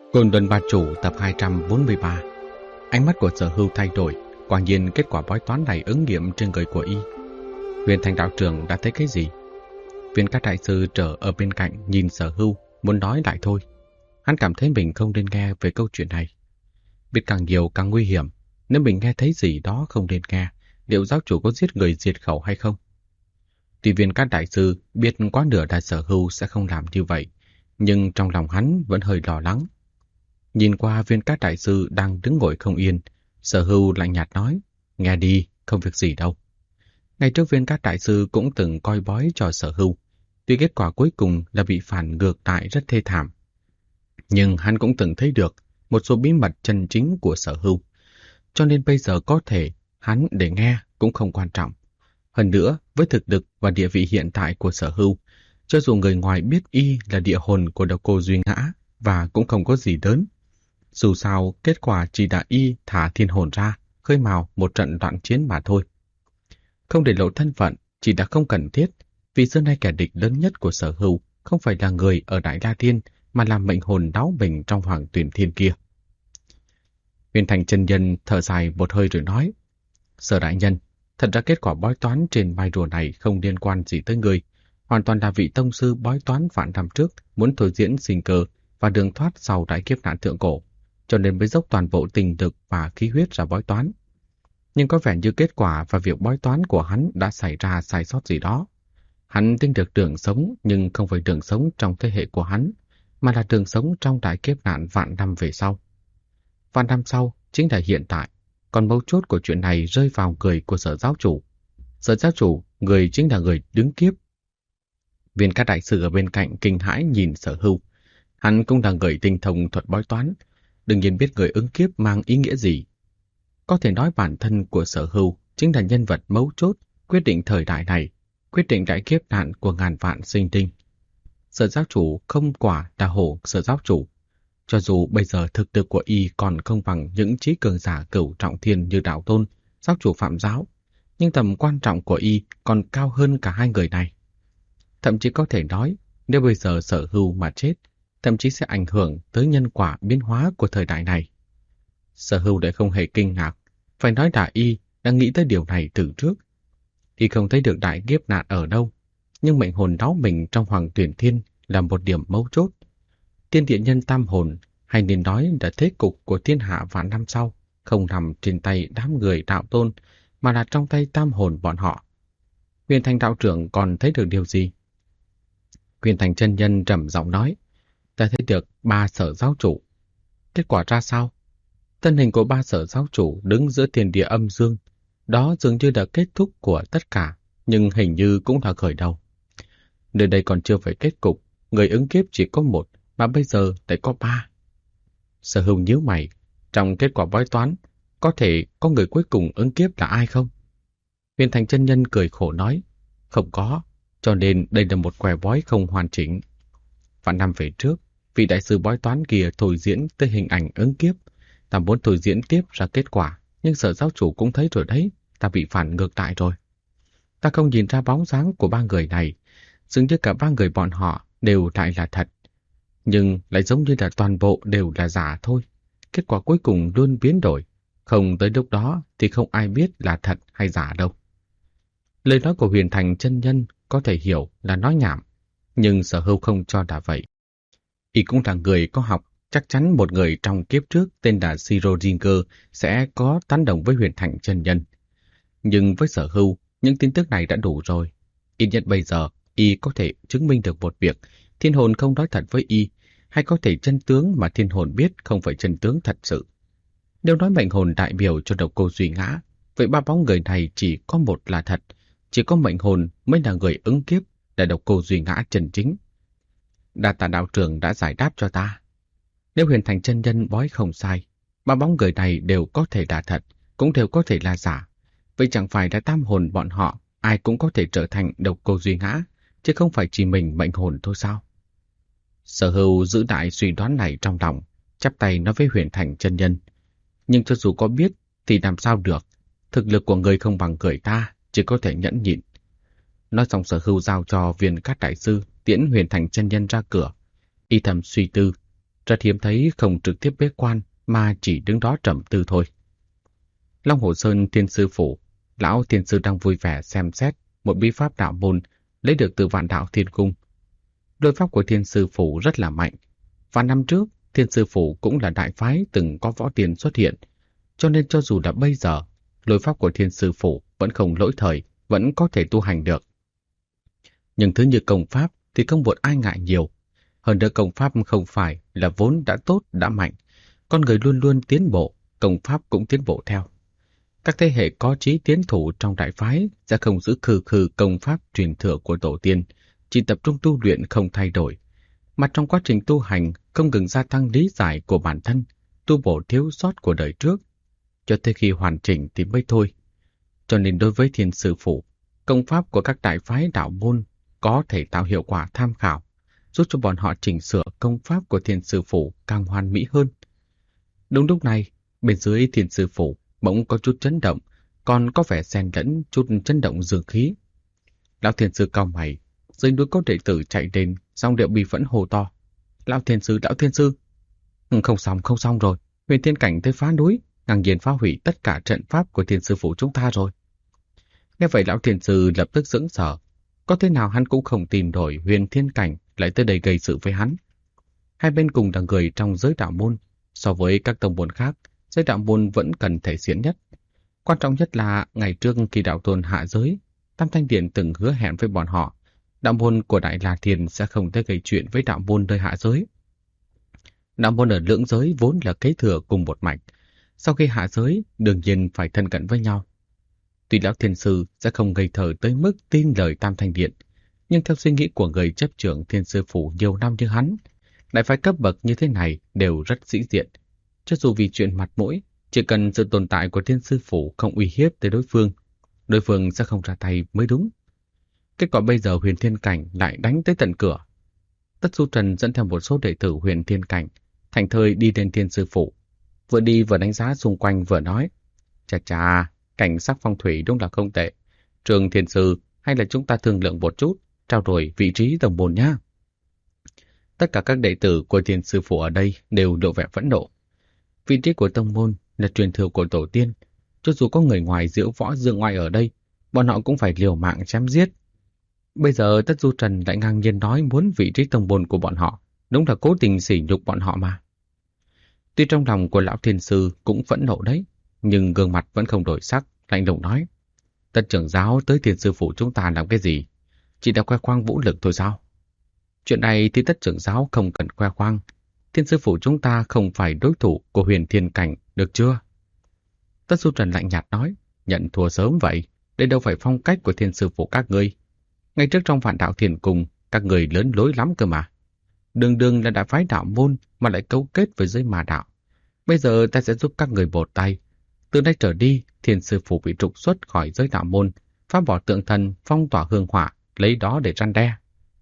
Côn Luân Ba Chủ tập 243. Ánh mắt của Sở Hưu thay đổi, quả nhiên kết quả bói toán này ứng nghiệm trên người của y. Huyền Thành đạo trưởng đã thấy cái gì? Viên Cát đại sư trở ở bên cạnh nhìn Sở Hưu, muốn nói lại thôi. Hắn cảm thấy mình không nên nghe về câu chuyện này. Biết càng nhiều càng nguy hiểm, nếu mình nghe thấy gì đó không nên nghe, liệu giáo chủ có giết người diệt khẩu hay không? Tuy Viên Cát đại sư biết quá nửa đại Sở Hưu sẽ không làm như vậy, nhưng trong lòng hắn vẫn hơi lo lắng. Nhìn qua Viên Cát đại sư đang đứng ngồi không yên, Sở Hưu lạnh nhạt nói, nghe đi, không việc gì đâu. Ngày trước Viên Cát đại sư cũng từng coi bói cho Sở Hưu, tuy kết quả cuối cùng là bị phản ngược lại rất thê thảm. Nhưng hắn cũng từng thấy được một số bí mật chân chính của Sở Hưu, cho nên bây giờ có thể hắn để nghe cũng không quan trọng. Hơn nữa, với thực lực và địa vị hiện tại của Sở Hưu, cho dù người ngoài biết y là địa hồn của Độc Cô Duy Ngã và cũng không có gì lớn. Dù sao, kết quả chỉ là y thả thiên hồn ra, khơi mào một trận loạn chiến mà thôi. Không để lộ thân phận chỉ đã không cần thiết, vì xưa nay kẻ địch lớn nhất của Sở Hưu không phải là người ở Đại La Thiên, mà là mệnh hồn đáo bình trong Hoàng Tuyển Thiên kia. Huyền Thành chân nhân thở dài một hơi rồi nói, Sở đại nhân, thật ra kết quả bói toán trên mai rùa này không liên quan gì tới người, hoàn toàn là vị tông sư bói toán vạn năm trước muốn thôi diễn sinh cơ và đường thoát sau đại kiếp nạn thượng cổ, cho nên mới dốc toàn bộ tình lực và khí huyết ra bói toán. Nhưng có vẻ như kết quả và việc bói toán của hắn đã xảy ra sai sót gì đó. Hắn tin được đường sống, nhưng không phải đường sống trong thế hệ của hắn, mà là đường sống trong đại kiếp nạn vạn năm về sau. Vạn năm sau chính là hiện tại, còn mấu chốt của chuyện này rơi vào người của Sở giáo chủ. Sở giáo chủ, người chính là người đứng kiếp. Viên Cát đại sư ở bên cạnh kinh hãi nhìn Sở Hưu. Hắn cũng là người tinh thông thuật bói toán, đương nhiên biết người ứng kiếp mang ý nghĩa gì. Có thể nói bản thân của Sở Hưu chính là nhân vật mấu chốt quyết định thời đại này, quyết định đại kiếp nạn của ngàn vạn sinh linh. Sở giáo chủ không quả là hổ Sở giáo chủ. Cho dù bây giờ thực lực của y còn không bằng những trí cường giả cửu trọng thiên như Đạo Tôn, giáo chủ Phạm giáo, nhưng tầm quan trọng của y còn cao hơn cả hai người này. Thậm chí có thể nói, nếu bây giờ Sở Hưu mà chết, thậm chí sẽ ảnh hưởng tới nhân quả biến hóa của thời đại này. Sở Hưu lại không hề kinh ngạc, phải nói là y đã nghĩ tới điều này từ trước. Y không thấy được đại kiếp nạn ở đâu, nhưng mệnh hồn đáo mình trong Hoàng Tuyển Thiên là một điểm mấu chốt. Tiên địa nhân tam hồn, hay nên nói là thế cục của thiên hạ vạn năm sau, không nằm trên tay đám người Đạo Tôn, mà là trong tay tam hồn bọn họ. Huyền Thành đạo trưởng còn thấy được điều gì? Huyền Thành chân nhân trầm giọng nói, ta thấy được 3 sở giáo chủ. Kết quả ra sao? Thân hình của 3 sở giáo chủ đứng giữa thiên địa âm dương. Đó dường như là kết thúc của tất cả, nhưng hình như cũng là khởi đầu. Nơi đây còn chưa phải kết cục, người ứng kiếp chỉ có 1, mà bây giờ lại có 3. Sở Hưu nhíu mày, trong kết quả bói toán, có thể có người cuối cùng ứng kiếp là ai không? Huyền Thành chân nhân cười khổ nói, không có, cho nên đây là một quẻ bói không hoàn chỉnh. Vạn năm về trước, vị đại sư bói toán kia thôi diễn tới hình ảnh ứng kiếp. Ta muốn thôi diễn tiếp ra kết quả, nhưng Sở giáo chủ cũng thấy rồi đấy, ta bị phản ngược lại rồi. Ta không nhìn ra bóng dáng của 3 người này, dường như cả 3 người bọn họ đều lại là thật, nhưng lại giống như là toàn bộ đều là giả thôi. Kết quả cuối cùng luôn biến đổi, không tới lúc đó thì không ai biết là thật hay giả đâu. Lời nói của Huyền Thành chân nhân có thể hiểu là nói nhảm, nhưng Sở Hưu không cho là vậy. Y cũng là người có học, chắc chắn một người trong kiếp trước tên là Schrödinger sẽ có tán đồng với Huyền Thành chân nhân. Nhưng với Sở Hưu, những tin tức này đã đủ rồi. Ít nhất bây giờ, y có thể chứng minh được một việc, thiên hồn không nói thật với y, hay có thể chân tướng mà thiên hồn biết không phải chân tướng thật sự. Nếu nói mệnh hồn đại biểu cho Độc Cô Duy Ngã, vậy 3 bóng người này chỉ có một là thật, chỉ có mệnh hồn mới là người ứng kiếp, là Độc Cô Duy Ngã chân chính. Đa tạ đạo trưởng đã giải đáp cho ta. Nếu Huyền Thành chân nhân bói không sai, 3 bóng người này đều có thể là thật, cũng đều có thể là giả. Vậy chẳng phải là tam hồn bọn họ ai cũng có thể trở thành Độc Cô Duy Ngã, chứ không phải chỉ mình mệnh hồn thôi sao? Sở Hưu giữ đại suy đoán này trong lòng, chắp tay nói với Huyền Thành chân nhân. Nhưng cho dù có biết thì làm sao được, thực lực của người không bằng người ta, chỉ có thể nhẫn nhịn. Nói xong Sở Hưu giao cho Viên Cát đại sư tiễn Huyền Thành chân nhân ra cửa. Y thầm suy tư, rất hiếm thấy không trực tiếp bế quan mà chỉ đứng đó trầm tư thôi. Long Hồ Sơn Thiên Sư Phủ, lão Thiên Sư đang vui vẻ xem xét một bí pháp đạo môn lấy được từ Vạn Đạo Thiên Cung. Lôi pháp của Thiên Sư Phủ rất là mạnh. Và năm trước, Thiên Sư Phủ cũng là đại phái từng có võ tiên xuất hiện, cho nên cho dù là bây giờ, lôi pháp của Thiên Sư Phủ vẫn không lỗi thời, vẫn có thể tu hành được. Nhưng thứ như công pháp thì không một ai ngại nhiều. Hơn nữa công pháp không phải là vốn đã tốt, đã mạnh. Con người luôn luôn tiến bộ, công pháp cũng tiến bộ theo. Các thế hệ có chí tiến thủ trong đại phái sẽ không giữ khư khư công pháp truyền thừa của tổ tiên, chỉ tập trung tu luyện không thay đổi. Mà trong quá trình tu hành không ngừng gia tăng lý giải của bản thân, tu bổ thiếu sót của đời trước, cho tới khi hoàn chỉnh thì mới thôi. Cho nên đối với Thiên Sư Phủ, công pháp của các đại phái đạo môn có thể tạo hiệu quả tham khảo, giúp cho bọn họ chỉnh sửa công pháp của Thiên Sư Phủ càng hoàn mỹ hơn. Đúng lúc này, bên dưới Thiên Sư Phủ bỗng có chút chấn động, còn có vẻ xen lẫn chút chấn động dương khí. Lão Thiên Sư cau mày, dưới núi có đệ tử chạy đến, giọng điệu bi phẫn hô to: Lão Thiên Sư, Lão Thiên Sư! Không xong rồi, Huyền Thiên Cảnh tới phá núi, ngang nhiên phá hủy tất cả trận pháp của Thiên Sư Phủ chúng ta rồi. Nghe vậy Lão Thiên Sư lập tức sững sờ, có thế nào hắn cũng không tin nổi Huyền Thiên Cảnh lại tới đây gây sự với hắn. Hai bên cùng là người trong giới đạo môn, so với các tông môn khác, giới đạo môn vẫn cần thể hiện nhất. Quan trọng nhất là ngày trước khi đạo tôn hạ giới, Tam Thanh Điện từng hứa hẹn với bọn họ, đạo môn của Đại La Thiên sẽ không thể gây chuyện với đạo môn nơi hạ giới. Đạo môn ở lưỡng giới vốn là kế thừa cùng một mạch, sau khi hạ giới đương nhiên phải thân cận với nhau. Tuy Lão Thiên Sư sẽ không ngây thơ tới mức tin lời Tam Thanh Điện, nhưng theo suy nghĩ của người chấp trưởng Thiên Sư Phủ nhiều năm như hắn, đại phái cấp bậc như thế này đều rất sĩ diện. Cho dù vì chuyện mặt mũi, chỉ cần sự tồn tại của Thiên Sư Phủ không uy hiếp tới đối phương sẽ không ra tay mới đúng. Kết quả bây giờ Huyền Thiên Cảnh lại đánh tới tận cửa. Tất Du Trần dẫn theo một số đệ tử Huyền Thiên Cảnh, thành thơi đi đến Thiên Sư Phủ. Vừa đi vừa đánh giá xung quanh vừa nói: Chà, cảnh sắc phong thủy đúng là không tệ. Trường Thiên Sư, hay là chúng ta thương lượng một chút, trao đổi vị trí tổng môn nhá. Tất cả các đệ tử của Thiên Sư Phủ ở đây đều lộ vẻ phẫn nộ. Vị trí của tông môn là truyền thừa của tổ tiên, cho dù có người ngoài diễu võ dương ngoại ở đây, bọn họ cũng phải liều mạng chém giết. Bây giờ Tất Du Trần lại ngang nhiên nói muốn vị trí tông môn của bọn họ, đúng là cố tình sỉ nhục bọn họ mà. Tuy trong lòng của Lão Thiên Sư cũng phẫn nộ đấy, nhưng gương mặt vẫn không đổi sắc, lạnh lùng nói: Tất trưởng giáo tới Thiên Sư Phủ chúng ta làm cái gì? Chỉ đã khoe khoang vũ lực thôi sao? Chuyện này thì Tất trưởng giáo không cần khoe khoang. Thiên Sư Phủ chúng ta không phải đối thủ của Huyền Thiên Cảnh, được chưa? Tất Du Trần lạnh nhạt nói: Nhận thua sớm vậy, đây đâu phải phong cách của Thiên Sư Phủ các ngươi. Ngay trước trong Vạn Đạo Thiên Cung, các người lớn lối lắm cơ mà. Đường đường là đại phái đạo môn mà lại cấu kết với giới ma đạo. Bây giờ ta sẽ giúp các người bột tay. Từ nay trở đi, Thiên Sư Phủ bị trục xuất khỏi giới đạo môn, phá bỏ tượng thần, phong tỏa hương hỏa, lấy đó để răn đe.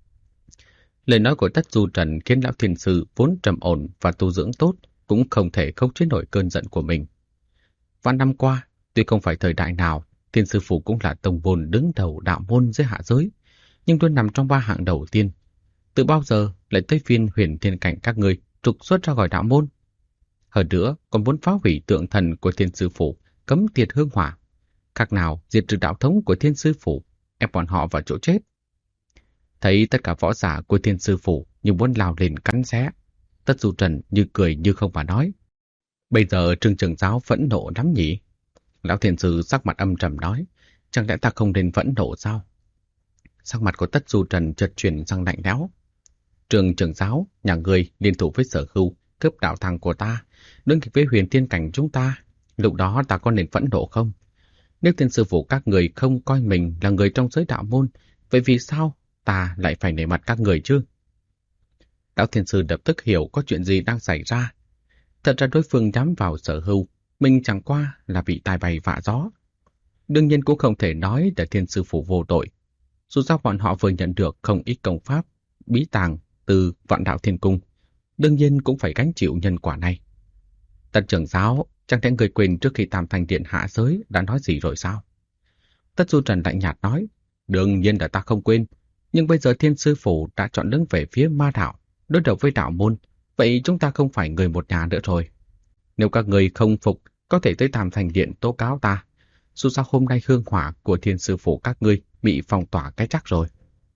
Lời nói của Tất Du Trần khiến Lão Thiên Sư vốn trầm ổn và tu dưỡng tốt cũng không thể khống chế nổi cơn giận của mình. Vạn năm qua, tuy không phải thời đại nào, Thiên Sư Phủ cũng là tông môn đứng đầu đạo môn dưới hạ giới, nhưng luôn nằm trong ba hạng đầu tiên. Từ bao giờ lại tới phiên Huyền Thiên Cảnh các người trục xuất ra khỏi đạo môn? Hơn nữa còn muốn phá hủy tượng thần của Thiên Sư Phủ, cấm tiệt hương hỏa, khác nào diệt trừ đạo thống của Thiên Sư Phủ, ép bọn họ vào chỗ chết. Thấy tất cả võ giả của Thiên Sư Phủ như muốn lao lên cắn xé, Tất Du Trần như cười như không mà nói: Bây giờ Trương trưởng giáo phẫn nộ lắm nhỉ? Lão Thiên Sư sắc mặt âm trầm nói: Chẳng lẽ ta không nên phẫn nộ sao? Sắc mặt của Tất Du Trần chợt chuyển sang lạnh lẽo. Trương trưởng giáo, nhà ngươi liên thủ với Sở Hưu, cướp đạo thằng của ta, đứng kịch với Huyền Thiên Cảnh chúng ta. Lúc đó ta có nên phẫn nộ không? Nếu Thiên Sư Phủ các người không coi mình là người trong giới đạo môn, vậy vì sao ta lại phải nể mặt các người chứ? Lão Thiên Sư lập tức hiểu có chuyện gì đang xảy ra. Thật ra đối phương nhắm vào Sở Hưu, mình chẳng qua là bị tai bay vạ gió. Đương nhiên cũng không thể nói là Thiên Sư Phủ vô tội. Dù sao bọn họ vừa nhận được không ít công pháp, bí tàng từ Vạn Đạo Thiên Cung, đương nhiên cũng phải gánh chịu nhân quả này. Tất trưởng giáo, chẳng lẽ người quên trước khi Tam Thanh Điện hạ giới đã nói gì rồi sao? Tất Du Trần lạnh nhạt nói: Đương nhiên là ta không quên, nhưng bây giờ Thiên Sư Phủ đã chọn đứng về phía ma đạo, đối đầu với đạo môn. Vậy chúng ta không phải người một nhà nữa rồi. Nếu các người không phục, có thể tới Tam Thành Điện tố cáo ta. Dù sao hôm nay hương hỏa của Thiên Sư Phủ các ngươi bị phong tỏa cái chắc rồi.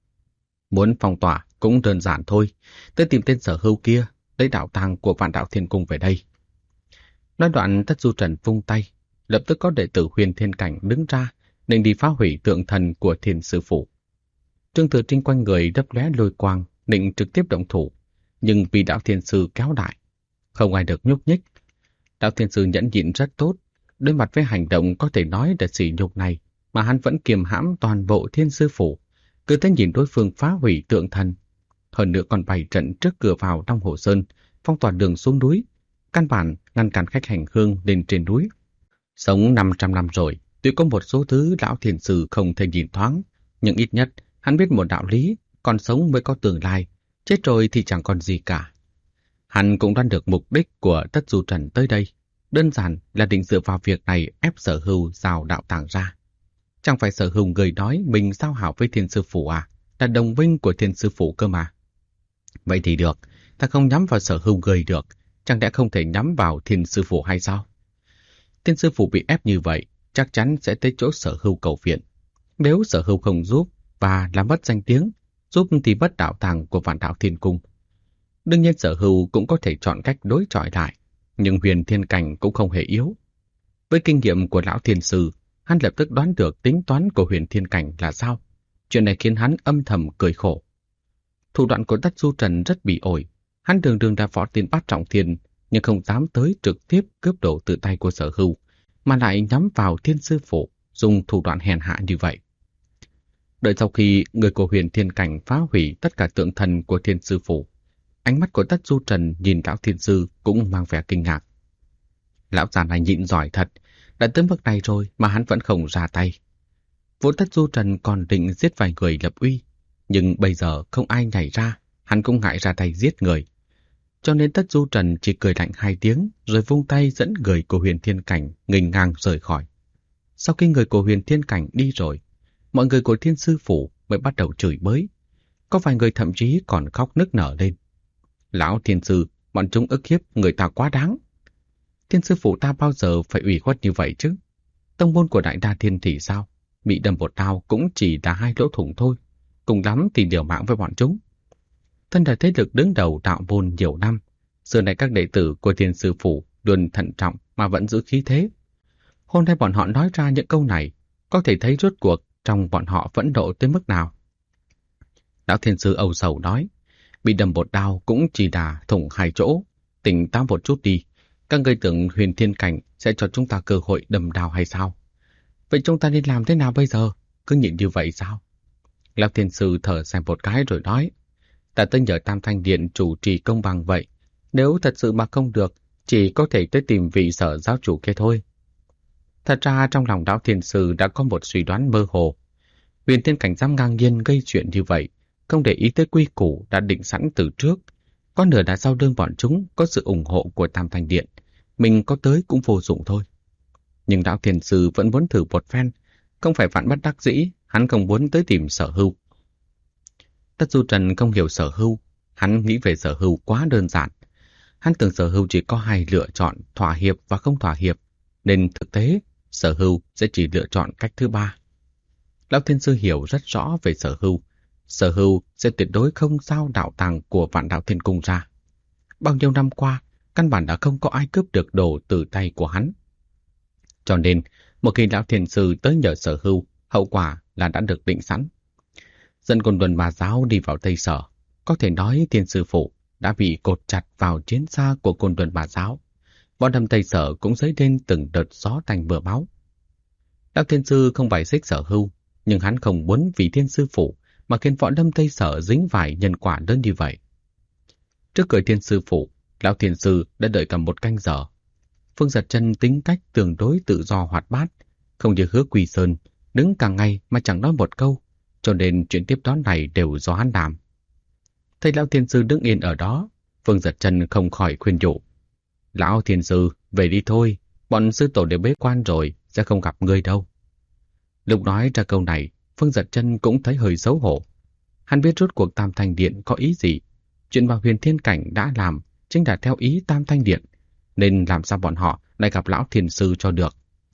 Muốn phong tỏa cũng đơn giản thôi. Tới tìm tên Sở Hưu kia, lấy đạo tàng của Vạn Đạo Thiên Cung về đây. Nói đoạn Tất Du Trần vung tay, lập tức có đệ tử Huyền Thiên Cảnh đứng ra, định đi phá hủy tượng thần của Thiên Sư Phủ. Trương Tử Trinh quanh người đấp lóe lôi quang, định trực tiếp động thủ, nhưng vì Đạo Thiên Sư kéo đại, không ai được nhúc nhích. Đạo Thiên Sư nhẫn nhịn rất tốt, đối mặt với hành động có thể nói là sỉ nhục này, mà hắn vẫn kiềm hãm toàn bộ Thiên Sư Phủ, cứ thế nhìn đối phương phá hủy tượng thần. Hơn nữa còn bày trận trước cửa vào Long Hồ Sơn, phong tỏa đường xuống núi, căn bản ngăn cản khách hành hương lên trên núi. Sống 500 năm rồi, tuy có một số thứ Lão Thiên Sư không thể nhìn thoáng, nhưng ít nhất hắn biết một đạo lý, còn sống mới có tương lai, chết rồi thì chẳng còn gì cả. Hắn cũng đoán được mục đích của Tất Du Trần tới đây, đơn giản là định dựa vào việc này ép Sở Hưu giao đạo tàng ra. Chẳng phải Sở Hưu người nói mình giao hảo với Thiên Sư Phủ à, là đồng minh của Thiên Sư Phủ cơ mà. Vậy thì được, ta không nhắm vào Sở Hưu người được, chẳng lẽ không thể nhắm vào Thiên Sư Phủ hay sao? Thiên Sư Phủ bị ép như vậy, chắc chắn sẽ tới chỗ Sở Hưu cầu viện. Nếu Sở Hưu không giúp và làm mất danh tiếng, giúp thì mất đạo tàng của Vạn Đạo Thiên Cung. Đương nhiên Sở Hưu cũng có thể chọn cách đối chọi lại, nhưng Huyền Thiên Cảnh cũng không hề yếu. Với kinh nghiệm của Lão Thiên Sư, hắn lập tức đoán được tính toán của Huyền Thiên Cảnh là sao. Chuyện này khiến hắn âm thầm cười khổ. Thủ đoạn của Tất Du Trần rất bị ổi. Hắn đường đường đã võ tiên bát trọng thiên, nhưng không dám tới trực tiếp cướp đồ từ tay của Sở Hưu, mà lại nhắm vào Thiên Sư Phủ, dùng thủ đoạn hèn hạ như vậy. Đợi sau khi người của Huyền Thiên Cảnh phá hủy tất cả tượng thần của Thiên Sư Phủ, ánh mắt của Tất Du Trần nhìn Lão Thiên Sư cũng mang vẻ kinh ngạc. Lão già này nhịn giỏi thật, đã tới mức này rồi mà hắn vẫn không ra tay. Vốn Tất Du Trần còn định giết vài người lập uy, nhưng bây giờ không ai nhảy ra, hắn cũng ngại ra tay giết người. Cho nên Tất Du Trần chỉ cười lạnh 2 tiếng rồi vung tay dẫn người của Huyền Thiên Cảnh nghênh ngang rời khỏi. Sau khi người của Huyền Thiên Cảnh đi rồi, mọi người của Thiên Sư Phủ mới bắt đầu chửi bới. Có vài người thậm chí còn khóc nức nở lên. Lão Thiên Sư, bọn chúng ức hiếp người ta quá đáng. Thiên Sư Phủ ta bao giờ phải ủy khuất như vậy chứ? Tông môn của Đại Đa Thiên thì sao? Bị đâm một đao cũng chỉ là 2 lỗ thủng thôi. Cùng lắm thì liều mạng với bọn chúng. Thân là thế lực đứng đầu đạo môn nhiều năm, xưa nay các đệ tử của Thiên Sư Phủ luôn thận trọng mà vẫn giữ khí thế. Hôm nay bọn họ nói ra những câu này, có thể thấy rốt cuộc trong bọn họ phẫn nộ tới mức nào. Lão Thiên Sư âu sầu nói, bị đâm một đao cũng chỉ là thủng 2 chỗ, tỉnh táo một chút đi. Các người tưởng Huyền Thiên Cảnh sẽ cho chúng ta cơ hội đâm đao hay sao? Vậy chúng ta nên làm thế nào bây giờ? Cứ nhịn như vậy sao? Lão Thiên Sư thở dài một cái rồi nói, ta tới nhờ Tam Thanh Điện chủ trì công bằng vậy. Nếu thật sự mà không được, chỉ có thể tới tìm vị Sở giáo chủ kia thôi. Thật ra trong lòng Lão Thiên Sư đã có một suy đoán mơ hồ. Huyền Thiên Cảnh dám ngang nhiên gây chuyện như vậy, không để ý tới quy củ đã định sẵn từ trước. Có nửa đã sau lưng bọn chúng có sự ủng hộ của Tam Thanh Điện, mình có tới cũng vô dụng thôi. Nhưng Lão Thiên Sư vẫn muốn thử một phen, không phải vạn bất đắc dĩ, hắn không muốn tới tìm Sở Hưu. Tất Du Trần không hiểu Sở Hưu, hắn nghĩ về Sở Hưu quá đơn giản. Hắn tưởng Sở Hưu chỉ có 2 lựa chọn, thỏa hiệp và không thỏa hiệp, nên thực tế Sở Hưu sẽ chỉ lựa chọn cách thứ 3. Lão Thiên Sư hiểu rất rõ về Sở Hưu. Sở Hưu sẽ tuyệt đối không giao đạo tàng của Vạn Đạo Thiên Cung ra. Bao nhiêu năm qua, căn bản đã không có ai cướp được đồ từ tay của hắn. Cho nên, một khi Lão Thiên Sư tới nhờ Sở Hưu, hậu quả là đã được định sẵn. Dẫn Côn Luân Bà Giáo đi vào Tây Sở, có thể nói Thiên Sư Phủ đã bị cột chặt vào chiến xa của Côn Luân Bà Giáo. Võ đâm Tây Sở cũng dấy lên từng đợt gió tanh mưa máu. Lão Thiên Sư không bài xích Sở Hưu, nhưng hắn không muốn vì Thiên Sư Phủ mà khiến võ đâm Tây Sở dính phải nhân quả lớn như vậy. Trước cửa Thiên Sư Phủ, Lão Thiên Sư đã đợi cả 1 canh giờ. Phương Giật Chân tính cách tương đối tự do hoạt bát, không như Hứa Quỳ Sơn, đứng cả ngày mà chẳng nói một câu, cho nên chuyện tiếp đón này đều do hắn làm. Thấy Lão Thiên Sư đứng yên ở đó, Phương Giật Chân không khỏi khuyên nhủ. Lão Thiên Sư, về đi thôi, bọn sư tổ đều bế quan rồi, sẽ không gặp ngươi đâu. Lúc nói ra câu này, Phương Giật Chân cũng thấy hơi xấu hổ. Hắn biết rốt cuộc Tam Thanh Điện có ý gì. Chuyện mà Huyền Thiên Cảnh đã làm, chính là theo ý Tam Thanh Điện, nên làm sao bọn họ lại gặp lão thiền sư cho được.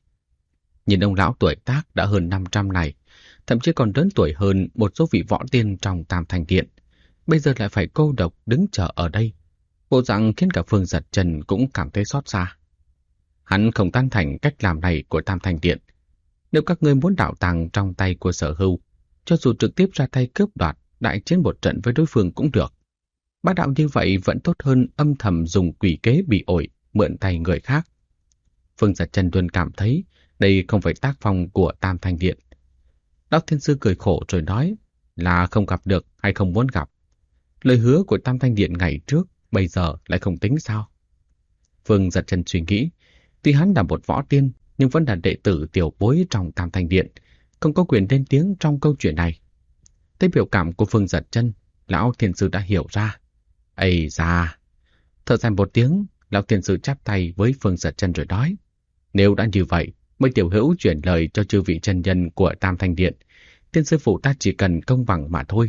Nhìn ông lão tuổi tác đã hơn 500 này, thậm chí còn lớn tuổi hơn một số vị võ tiên trong Tam Thanh Điện, bây giờ lại phải cô độc đứng chờ ở đây. Bộ dạng khiến cả Phương Giật Chân cũng cảm thấy xót xa. Hắn không tán thành cách làm này của Tam Thanh Điện. Nếu các ngươi muốn đạo tàng trong tay của Sở Hưu, cho dù trực tiếp ra tay cướp đoạt, đại chiến một trận với đối phương cũng được. Bá đạo như vậy vẫn tốt hơn âm thầm dùng quỷ kế bị ổi, mượn tay người khác. Phương Giật Chân luôn cảm thấy đây không phải tác phong của Tam Thanh Điện. Lão Thiên Sư cười khổ rồi nói là không gặp được hay không muốn gặp. Lời hứa của Tam Thanh Điện ngày trước bây giờ lại không tính sao? Phương Giật Chân suy nghĩ, tuy hắn là một võ tiên nhưng vẫn là đệ tử tiểu bối trong Tam Thanh Điện, không có quyền lên tiếng trong câu chuyện này. Thấy biểu cảm của Phương Giật Chân, lão Thiên Sư đã hiểu ra. Ây da! Thở dài một tiếng, lão Thiên Sư chắp tay với Phương Giật Chân rồi nói: nếu đã như vậy, mới tiểu hữu chuyển lời cho chư vị chân nhân của Tam Thanh Điện, Thiên sư phụ ta chỉ cần công bằng mà thôi.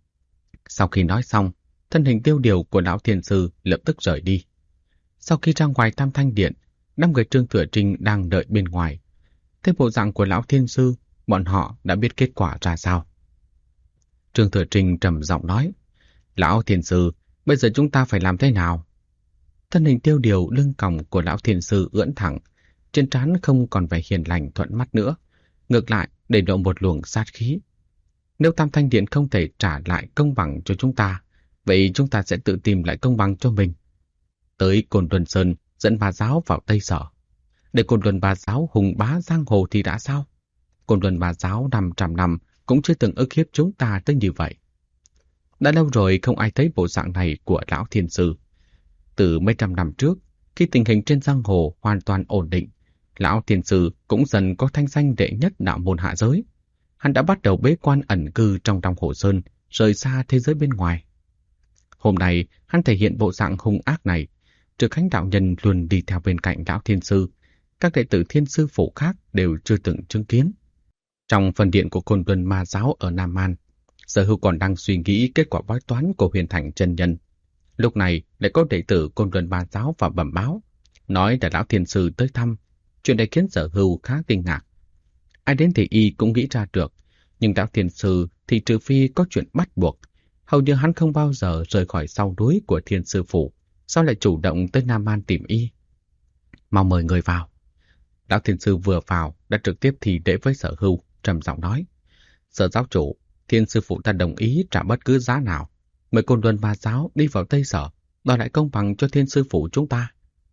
Sau khi nói xong, thân hình tiêu điều của lão Thiên Sư lập tức rời đi. Sau khi ra ngoài Tam Thanh Điện, 5 người Trương Thừa Trinh đang đợi bên ngoài. Thấy bộ dạng của lão Thiên Sư, bọn họ đã biết kết quả ra sao. Trương Thừa Trinh trầm giọng nói: lão Thiên Sư, bây giờ chúng ta phải làm thế nào? Thân hình tiêu điều lưng còng của lão Thiên Sư ưỡn thẳng, trên trán không còn vẻ hiền lành thuận mắt nữa, ngược lại để lộ một luồng sát khí. Nếu Tam Thanh Điện không thể trả lại công bằng cho chúng ta, vậy chúng ta sẽ tự tìm lại công bằng cho mình. Tới Côn Luân Sơn dẫn Ba Giáo vào Tây Sở. Để Côn Luân Ba Giáo hùng bá giang hồ thì đã sao? Côn Luân Ba Giáo 500 năm cũng chưa từng ức hiếp chúng ta tới như vậy. Đã lâu rồi không ai thấy bộ dạng này của lão Thiên Sư. Từ mấy trăm năm trước, khi tình hình trên giang hồ hoàn toàn ổn định, lão Thiên Sư cũng dần có thanh danh đệ nhất đạo môn hạ giới. Hắn đã bắt đầu bế quan ẩn cư trong Đông Hồ Sơn, rời xa thế giới bên ngoài. Hôm nay, hắn thể hiện bộ dạng hung ác này. Trực Khánh đạo nhân luôn đi theo bên cạnh lão Thiên Sư. Các đệ tử Thiên Sư Phủ khác đều chưa từng chứng kiến. Trong phần điện của Côn Luân Ma Giáo ở Nam An, Sở Hưu còn đang suy nghĩ kết quả bói toán của Huyền Thành chân nhân. Lúc này lại có đệ tử Côn Luân Ma Giáo vào bẩm báo, nói là lão Thiên Sư tới thăm. Chuyện này khiến Sở Hưu khá kinh ngạc. Ai đến thì y cũng nghĩ ra được, nhưng lão Thiên Sư thì trừ phi có chuyện bắt buộc, hầu như hắn không bao giờ rời khỏi sau núi của Thiên Sư Phủ, sao lại chủ động tới Nam An tìm y. Mau mời người vào. Lão Thiên Sư vừa vào đã trực tiếp thì lễ với Sở Hưu, trầm giọng nói: Sở giáo chủ, Thiên Sư Phụ ta đồng ý trả bất cứ giá nào, mời Côn Luân Ma Giáo đi vào Tây Sở, đòi lại công bằng cho Thiên Sư Phụ chúng ta.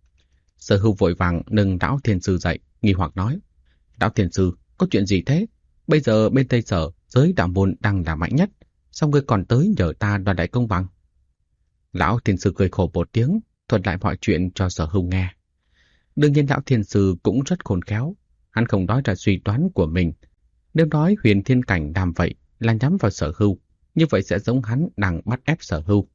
Sở Hưu vội vàng nâng lão Thiên Sư dậy, nghi hoặc nói: lão Thiên Sư, có chuyện gì thế? Bây giờ bên Tây Sở, giới đạo môn đang là mạnh nhất, sao ngươi còn tới nhờ ta đòi lại công bằng? Lão Thiên Sư cười khổ một tiếng, thuật lại mọi chuyện cho Sở Hưu nghe. Đương nhiên lão Thiên Sư cũng rất khôn khéo, hắn không nói ra suy đoán của mình. Nếu nói Huyền Thiên Cảnh làm vậy là nhắm vào Sở Hưu, như vậy sẽ giống hắn đang bắt ép Sở Hưu.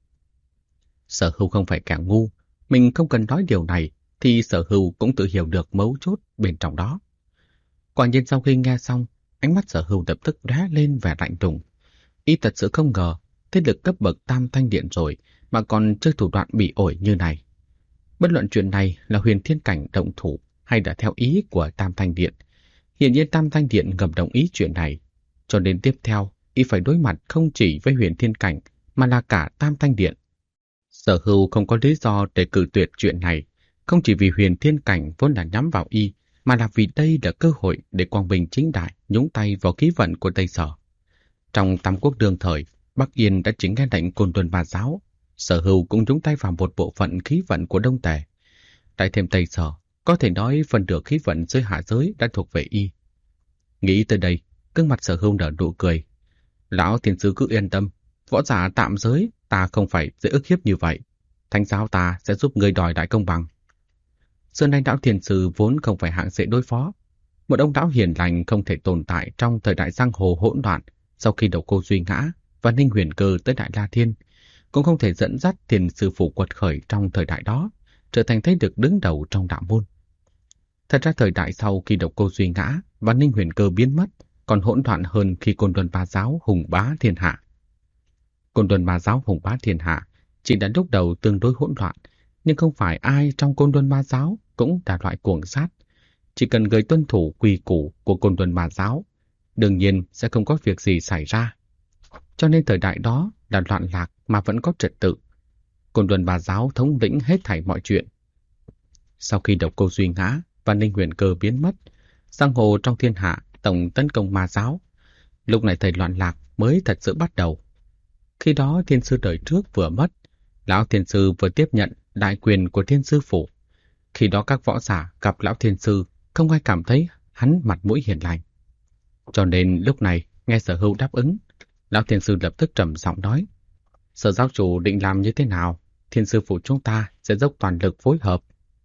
Sở Hưu không phải kẻ ngu, mình không cần nói điều này thì Sở Hưu cũng tự hiểu được mấu chốt bên trong đó. Quả nhiên sau khi nghe xong, ánh mắt Sở Hưu lập tức lóe lên vẻ lạnh lùng. Y thật sự không ngờ, thế lực cấp bậc Tam Thanh Điện rồi mà còn chơi thủ đoạn bị ổi như này. Bất luận chuyện này là Huyền Thiên Cảnh động thủ hay đã theo ý của Tam Thanh Điện, hiển nhiên Tam Thanh Điện ngầm đồng ý chuyện này, cho nên tiếp theo y phải đối mặt không chỉ với Huyền Thiên Cảnh mà là cả Tam Thanh Điện. Sở Hưu không có lý do để cự tuyệt chuyện này, không chỉ vì Huyền Thiên Cảnh vốn là nhắm vào y, mà là vì đây là cơ hội để Quang Bình chính đại nhúng tay vào khí vận của Tây Sở. Trong Tam Quốc đương thời, Bắc Yên đã chính nghe lệnh Côn Luân Ma Giáo, Sở Hưu cũng nhúng tay vào một bộ phận khí vận của Đông Tề. Tại thêm Tây Sở, có thể nói phần nửa khí vận dưới hạ giới đã thuộc về y. Nghĩ tới đây, gương mặt Sở Hưu nở nụ cười. Lão Thiên Sư cứ yên tâm, võ giả tạm giới ta không phải dễ ức hiếp như vậy. Thánh giáo ta sẽ giúp người đòi đại công bằng. Xưa nay lão Thiên Sư vốn không phải hạng dễ đối phó. Một ông lão hiền lành không thể tồn tại trong thời đại giang hồ hỗn loạn sau khi Độc Cô Duy ngã và Ninh Huyền Cơ tới Đại La Thiên, cũng không thể dẫn dắt Thiên Sư Phụ quật khởi trong thời đại đó, trở thành thế lực đứng đầu trong đạo môn. Thật ra thời đại sau khi Độc Cô Duy ngã và Ninh Huyền Cơ biến mất còn hỗn loạn hơn khi Côn Luân Ma Giáo hùng bá thiên hạ. Côn Luân Ma Giáo hùng bá thiên hạ chỉ đã lúc đầu tương đối hỗn loạn, nhưng không phải ai trong Côn Luân Ma Giáo cũng là loại cuồng sát. Chỉ cần người tuân thủ quy củ của Côn Luân Ma Giáo, đương nhiên sẽ không có việc gì xảy ra. Cho nên thời đại đó là loạn lạc mà vẫn có trật tự. Côn Luân Ma Giáo thống lĩnh hết thảy mọi chuyện. Sau khi Độc Cô Duy ngã và Ninh Huyền Cơ biến mất, giang hồ trong thiên hạ tổng tấn công Ma Giáo. Lúc này thời loạn lạc mới thật sự bắt đầu. Khi đó thiên sư đời trước vừa mất, lão thiên sư vừa tiếp nhận đại quyền của thiên sư phủ. Khi đó các võ giả gặp lão thiên sư, không ai cảm thấy hắn mặt mũi hiền lành. Cho nên lúc này nghe Sở Hưu đáp ứng, lão thiên sư lập tức trầm giọng nói: Sở giáo chủ định làm như thế nào? Thiên sư phủ chúng ta sẽ dốc toàn lực phối hợp.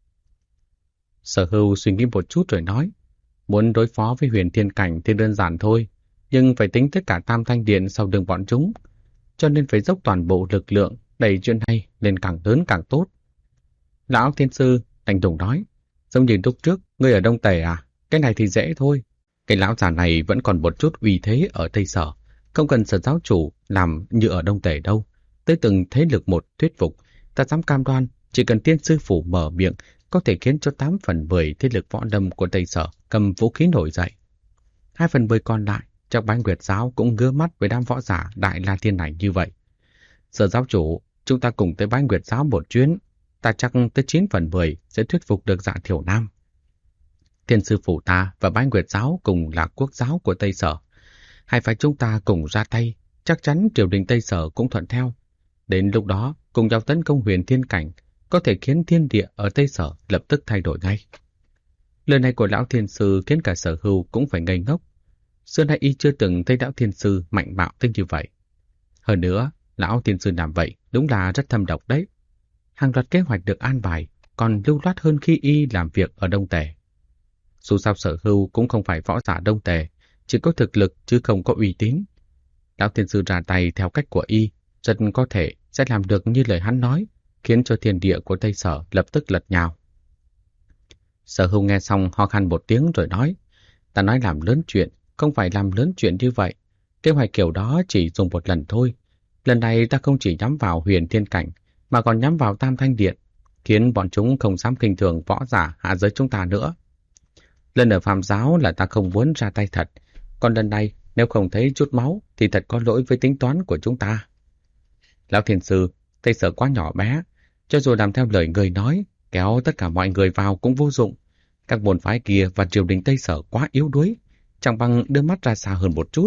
Sở Hưu suy nghĩ một chút rồi nói: muốn đối phó với Huyền Thiên Cảnh thì đơn giản thôi, nhưng phải tính tất cả Tam Thanh Điện sau lưng bọn chúng, cho nên phải dốc toàn bộ lực lượng đẩy chuyện này lên càng lớn càng tốt. Lão thiên sư lạnh lùng nói: giống như lúc trước ngươi ở Đông Tề à? Cái này thì dễ thôi. Cái lão già này vẫn còn một chút uy thế ở Tây Sở, không cần Sở giáo chủ làm như ở Đông Tề đâu. Tới từng thế lực một thuyết phục, ta dám cam đoan chỉ cần tiên sư phủ mở miệng có thể khiến cho 8 phần 10 thế lực võ lâm của Tây Sở cầm vũ khí nổi dậy. 2 phần 10 còn lại chắc Bái Nguyệt giáo cũng ngứa mắt với đám võ giả Đại La Thiên này như vậy. Sở giáo chủ, chúng ta cùng tới Bái Nguyệt giáo một chuyến, ta chắc tới 9 phần 10 sẽ thuyết phục được Dạ Thiểu Nam. Thiên sư phủ ta và Bái Nguyệt giáo cùng là quốc giáo của Tây Sở. Hai phái chúng ta cùng ra tay, chắc chắn triều đình Tây Sở cũng thuận theo. Đến lúc đó, cùng nhau tấn công Huyền Thiên Cảnh, có thể khiến thiên địa ở Tây Sở lập tức thay đổi ngay. Lời này của lão thiên sư khiến cả Sở Hưu cũng phải ngây ngốc. Xưa nay y chưa từng thấy lão thiên sư mạnh bạo tới như vậy. Hơn nữa, lão thiên sư làm vậy đúng là rất thâm độc đấy. Hàng loạt kế hoạch được an bài còn lưu loát hơn khi y làm việc ở Đông Tề. Dù sao Sở Hưu cũng không phải võ giả Đông Tề, chỉ có thực lực chứ không có uy tín. Lão thiên sư ra tay theo cách của y, rất có thể sẽ làm được như lời hắn nói, khiến cho thiên địa của Tây Sở lập tức lật nhào. Sở Hưu nghe xong ho khan một tiếng rồi nói: ta nói làm lớn chuyện, không phải làm lớn chuyện như vậy. Kế hoạch kiểu đó chỉ dùng một lần thôi. Lần này ta không chỉ nhắm vào Huyền Thiên Cảnh, mà còn nhắm vào Tam Thanh Điện, khiến bọn chúng không dám khinh thường võ giả hạ giới chúng ta nữa. Lần ở Phạm giáo là ta không muốn ra tay thật, còn lần này nếu không thấy chút máu thì thật có lỗi với tính toán của chúng ta. Lão thiên sư, Tây Sở quá nhỏ bé, cho dù làm theo lời người nói, kéo tất cả mọi người vào cũng vô dụng. Các môn phái kia và triều đình Tây Sở quá yếu đuối, chẳng bằng đưa mắt ra xa hơn một chút.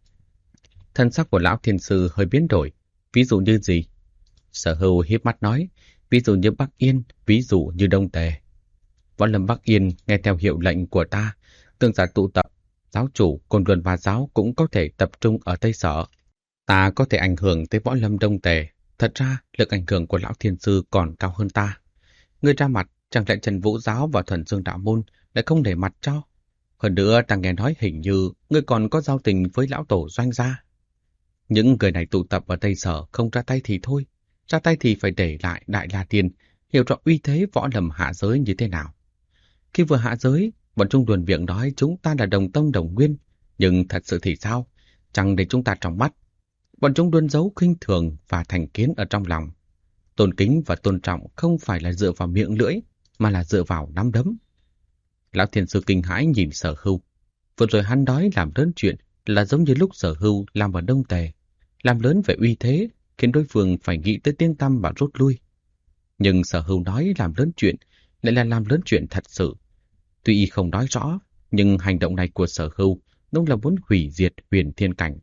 Thân sắc của lão thiên sư hơi biến đổi. Ví dụ như gì? Sở Hưu híp mắt nói: ví dụ như Bắc Yên, ví dụ như Đông Tề. Võ lâm Bắc Yên nghe theo hiệu lệnh của ta, tương giả tụ tập, giáo chủ, Côn Luân Ma Giáo cũng có thể tập trung ở Tây Sở. Ta có thể ảnh hưởng tới võ lâm Đông Tề. Thật ra, lực ảnh hưởng của lão thiên sư còn cao hơn ta. Ngươi ra mặt, chẳng lẽ Trần Vũ Giáo và Thuần Dương Đạo Môn lại không để mặt cho? Hơn nữa, ta nghe nói hình như ngươi còn có giao tình với lão tổ Doanh gia. Những người này tụ tập ở Tây Sở không ra tay thì thôi, ra tay thì phải để lại Đại La Tiên, hiểu rõ uy thế võ lâm hạ giới như thế nào. Khi vừa hạ giới, bọn chúng đuồn miệng nói chúng ta là đồng tông đồng nguyên, nhưng thật sự thì sao? Chẳng để chúng ta trong mắt. Bọn chúng luôn giấu khinh thường và thành kiến ở trong lòng. Tôn kính và tôn trọng không phải là dựa vào miệng lưỡi, mà là dựa vào nắm đấm. Lão thiên sư kinh hãi nhìn Sở Hưu. Vừa rồi hắn nói làm lớn chuyện là giống như lúc Sở Hưu làm ở Đông Tề, làm lớn về uy thế, khiến đối phương phải nghĩ tới tiếng tăm và rút lui. Nhưng Sở Hưu nói làm lớn chuyện lại là làm lớn chuyện thật sự. Tuy y không nói rõ, nhưng hành động này của Sở Hưu đúng là muốn hủy diệt Huyền Thiên Cảnh.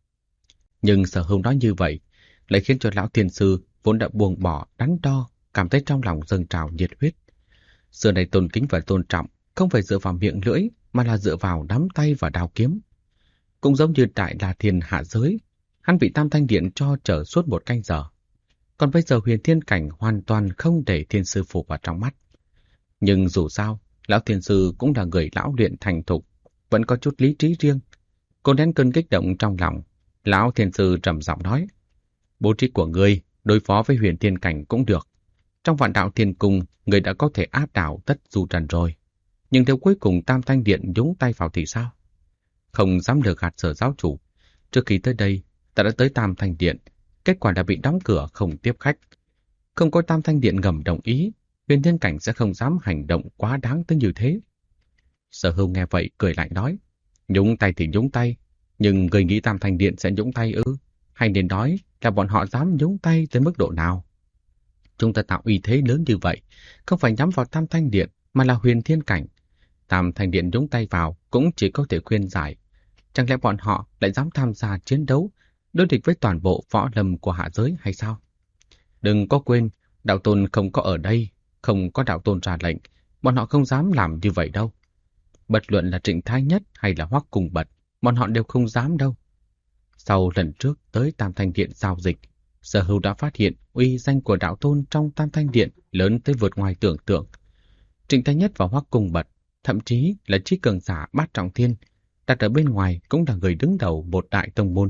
Nhưng Sở Hưu nói như vậy lại khiến cho lão thiên sư vốn đã buông bỏ đắn đo, cảm thấy trong lòng dâng trào nhiệt huyết. Xưa này tôn kính và tôn trọng không phải dựa vào miệng lưỡi, mà là dựa vào nắm tay và đao kiếm. Cũng giống như Đại La Thiên hạ giới, hắn bị Tam Thanh Điện cho chở suốt 1 canh giờ. Còn bây giờ Huyền Thiên Cảnh hoàn toàn không để thiên sư phụ vào trong mắt. Nhưng dù sao, lão thiên sư cũng là người lão luyện thành thục, vẫn có chút lý trí riêng. Cô nén cơn kích động trong lòng, lão thiên sư trầm giọng nói: bố trí của ngươi đối phó với Huyền Thiên Cảnh cũng được. Trong Vạn Đạo Thiên Cung, ngươi đã có thể áp đảo tất du trần rồi. Nhưng nếu cuối cùng Tam Thanh Điện nhúng tay vào thì sao? Không dám lừa gạt Sở giáo chủ. Trước khi tới đây, ta đã tới Tam Thanh Điện, kết quả đã bị đóng cửa không tiếp khách. Không có Tam Thanh Điện ngầm đồng ý, Huyền Thiên Cảnh sẽ không dám hành động quá đáng tới như thế. Sở Hưu nghe vậy cười lại nói, nhúng tay thì nhúng tay, nhưng người nghĩ Tam Thanh Điện sẽ nhúng tay ư? Hay nên nói là bọn họ dám nhúng tay tới mức độ nào? Chúng ta tạo uy thế lớn như vậy, không phải nhắm vào Tam Thanh Điện mà là Huyền Thiên Cảnh. Tam Thanh Điện nhúng tay vào cũng chỉ có thể khuyên giải. Chẳng lẽ bọn họ lại dám tham gia chiến đấu, đối địch với toàn bộ võ lâm của hạ giới hay sao? Đừng có quên, đạo tôn không có ở đây, không có đạo tôn ra lệnh, bọn họ không dám làm như vậy đâu. Bất luận là Trịnh Thái Nhất hay là Hoắc Cùng Bật, bọn họ đều không dám đâu. Sau lần trước tới Tam Thanh Điện giao dịch, Sở Hưu đã phát hiện uy danh của đạo tôn trong Tam Thanh Điện lớn tới vượt ngoài tưởng tượng. Trịnh Thái Nhất và Hoắc Cùng Bật, thậm chí là trí cường giả Bát Trọng Thiên, đặt ở bên ngoài cũng là người đứng đầu một đại tông môn.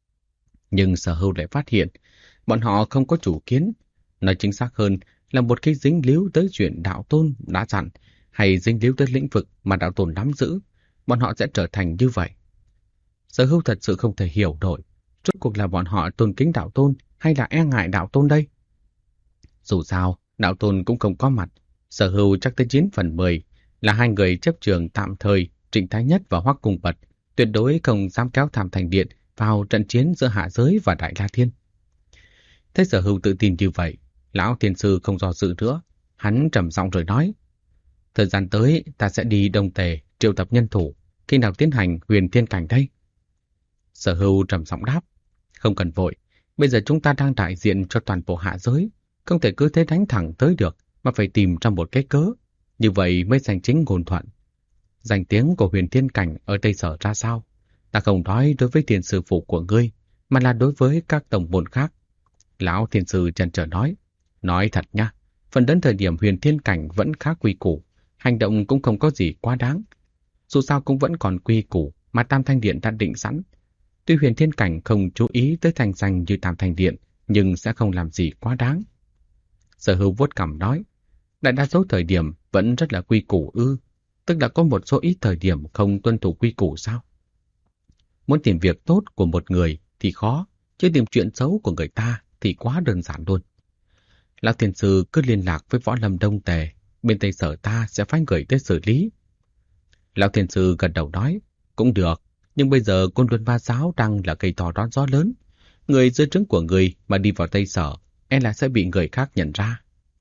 Nhưng Sở Hưu lại phát hiện, bọn họ không có chủ kiến, nói chính xác hơn là một khi dính líu tới chuyện đạo tôn đã dặn, hay dính líu tới lĩnh vực mà đạo tôn nắm giữ, bọn họ sẽ trở thành như vậy. Sở Hưu thật sự không thể hiểu nổi, rốt cuộc là bọn họ tôn kính đạo tôn hay là e ngại đạo tôn đây? Dù sao, đạo tôn cũng không có mặt, Sở Hưu chắc tới 9/10 là hai người chấp trường tạm thời Trịnh Thái Nhất và Hoắc Cùng Bật, tuyệt đối không dám kéo Tam Thanh Điện vào trận chiến giữa hạ giới và Đại La Thiên. Thấy Sở Hưu tự tin như vậy, lão thiên sư không do dự nữa, hắn trầm giọng rồi nói: thời gian tới ta sẽ đi Đông Tề triệu tập nhân thủ, khi nào tiến hành Huyền Thiên Cảnh đây? Sở Hưu trầm giọng đáp: không cần vội, bây giờ chúng ta đang đại diện cho toàn bộ hạ giới, không thể cứ thế đánh thẳng tới được, mà phải tìm ra một cái cớ, như vậy mới giành chính ngôn thuận. Danh tiếng của Huyền Thiên Cảnh ở Tây Sở ra sao? Ta không nói đối với tiền sư phụ của ngươi, mà là đối với các tổng môn khác. Lão thiên sư chần chờ nói thật nha, phần đến thời điểm Huyền Thiên Cảnh vẫn khá quy củ, hành động cũng không có gì quá đáng. Dù sao cũng vẫn còn quy củ mà Tam Thanh Điện đã định sẵn. Tuy Huyền Thiên Cảnh không chú ý tới thành danh như Tam Thanh Điện, nhưng sẽ không làm gì quá đáng. Sở Hưu vuốt cằm nói, đại đa số thời điểm vẫn rất là quy củ ư? Tức là có một số ít thời điểm không tuân thủ quy củ sao? Muốn tìm việc tốt của một người thì khó, chứ tìm chuyện xấu của người ta thì quá đơn giản luôn. Lão Thiên Sư cứ liên lạc với Võ Lâm Đông Tề, bên Tây Sở ta sẽ phái người tới xử lý. Lão Thiên Sư gật đầu nói, cũng được, nhưng bây giờ Côn Luân Ma Giáo đang là cây to đón gió lớn. Người dưới trướng của người mà đi vào Tây Sở, e là sẽ bị người khác nhận ra.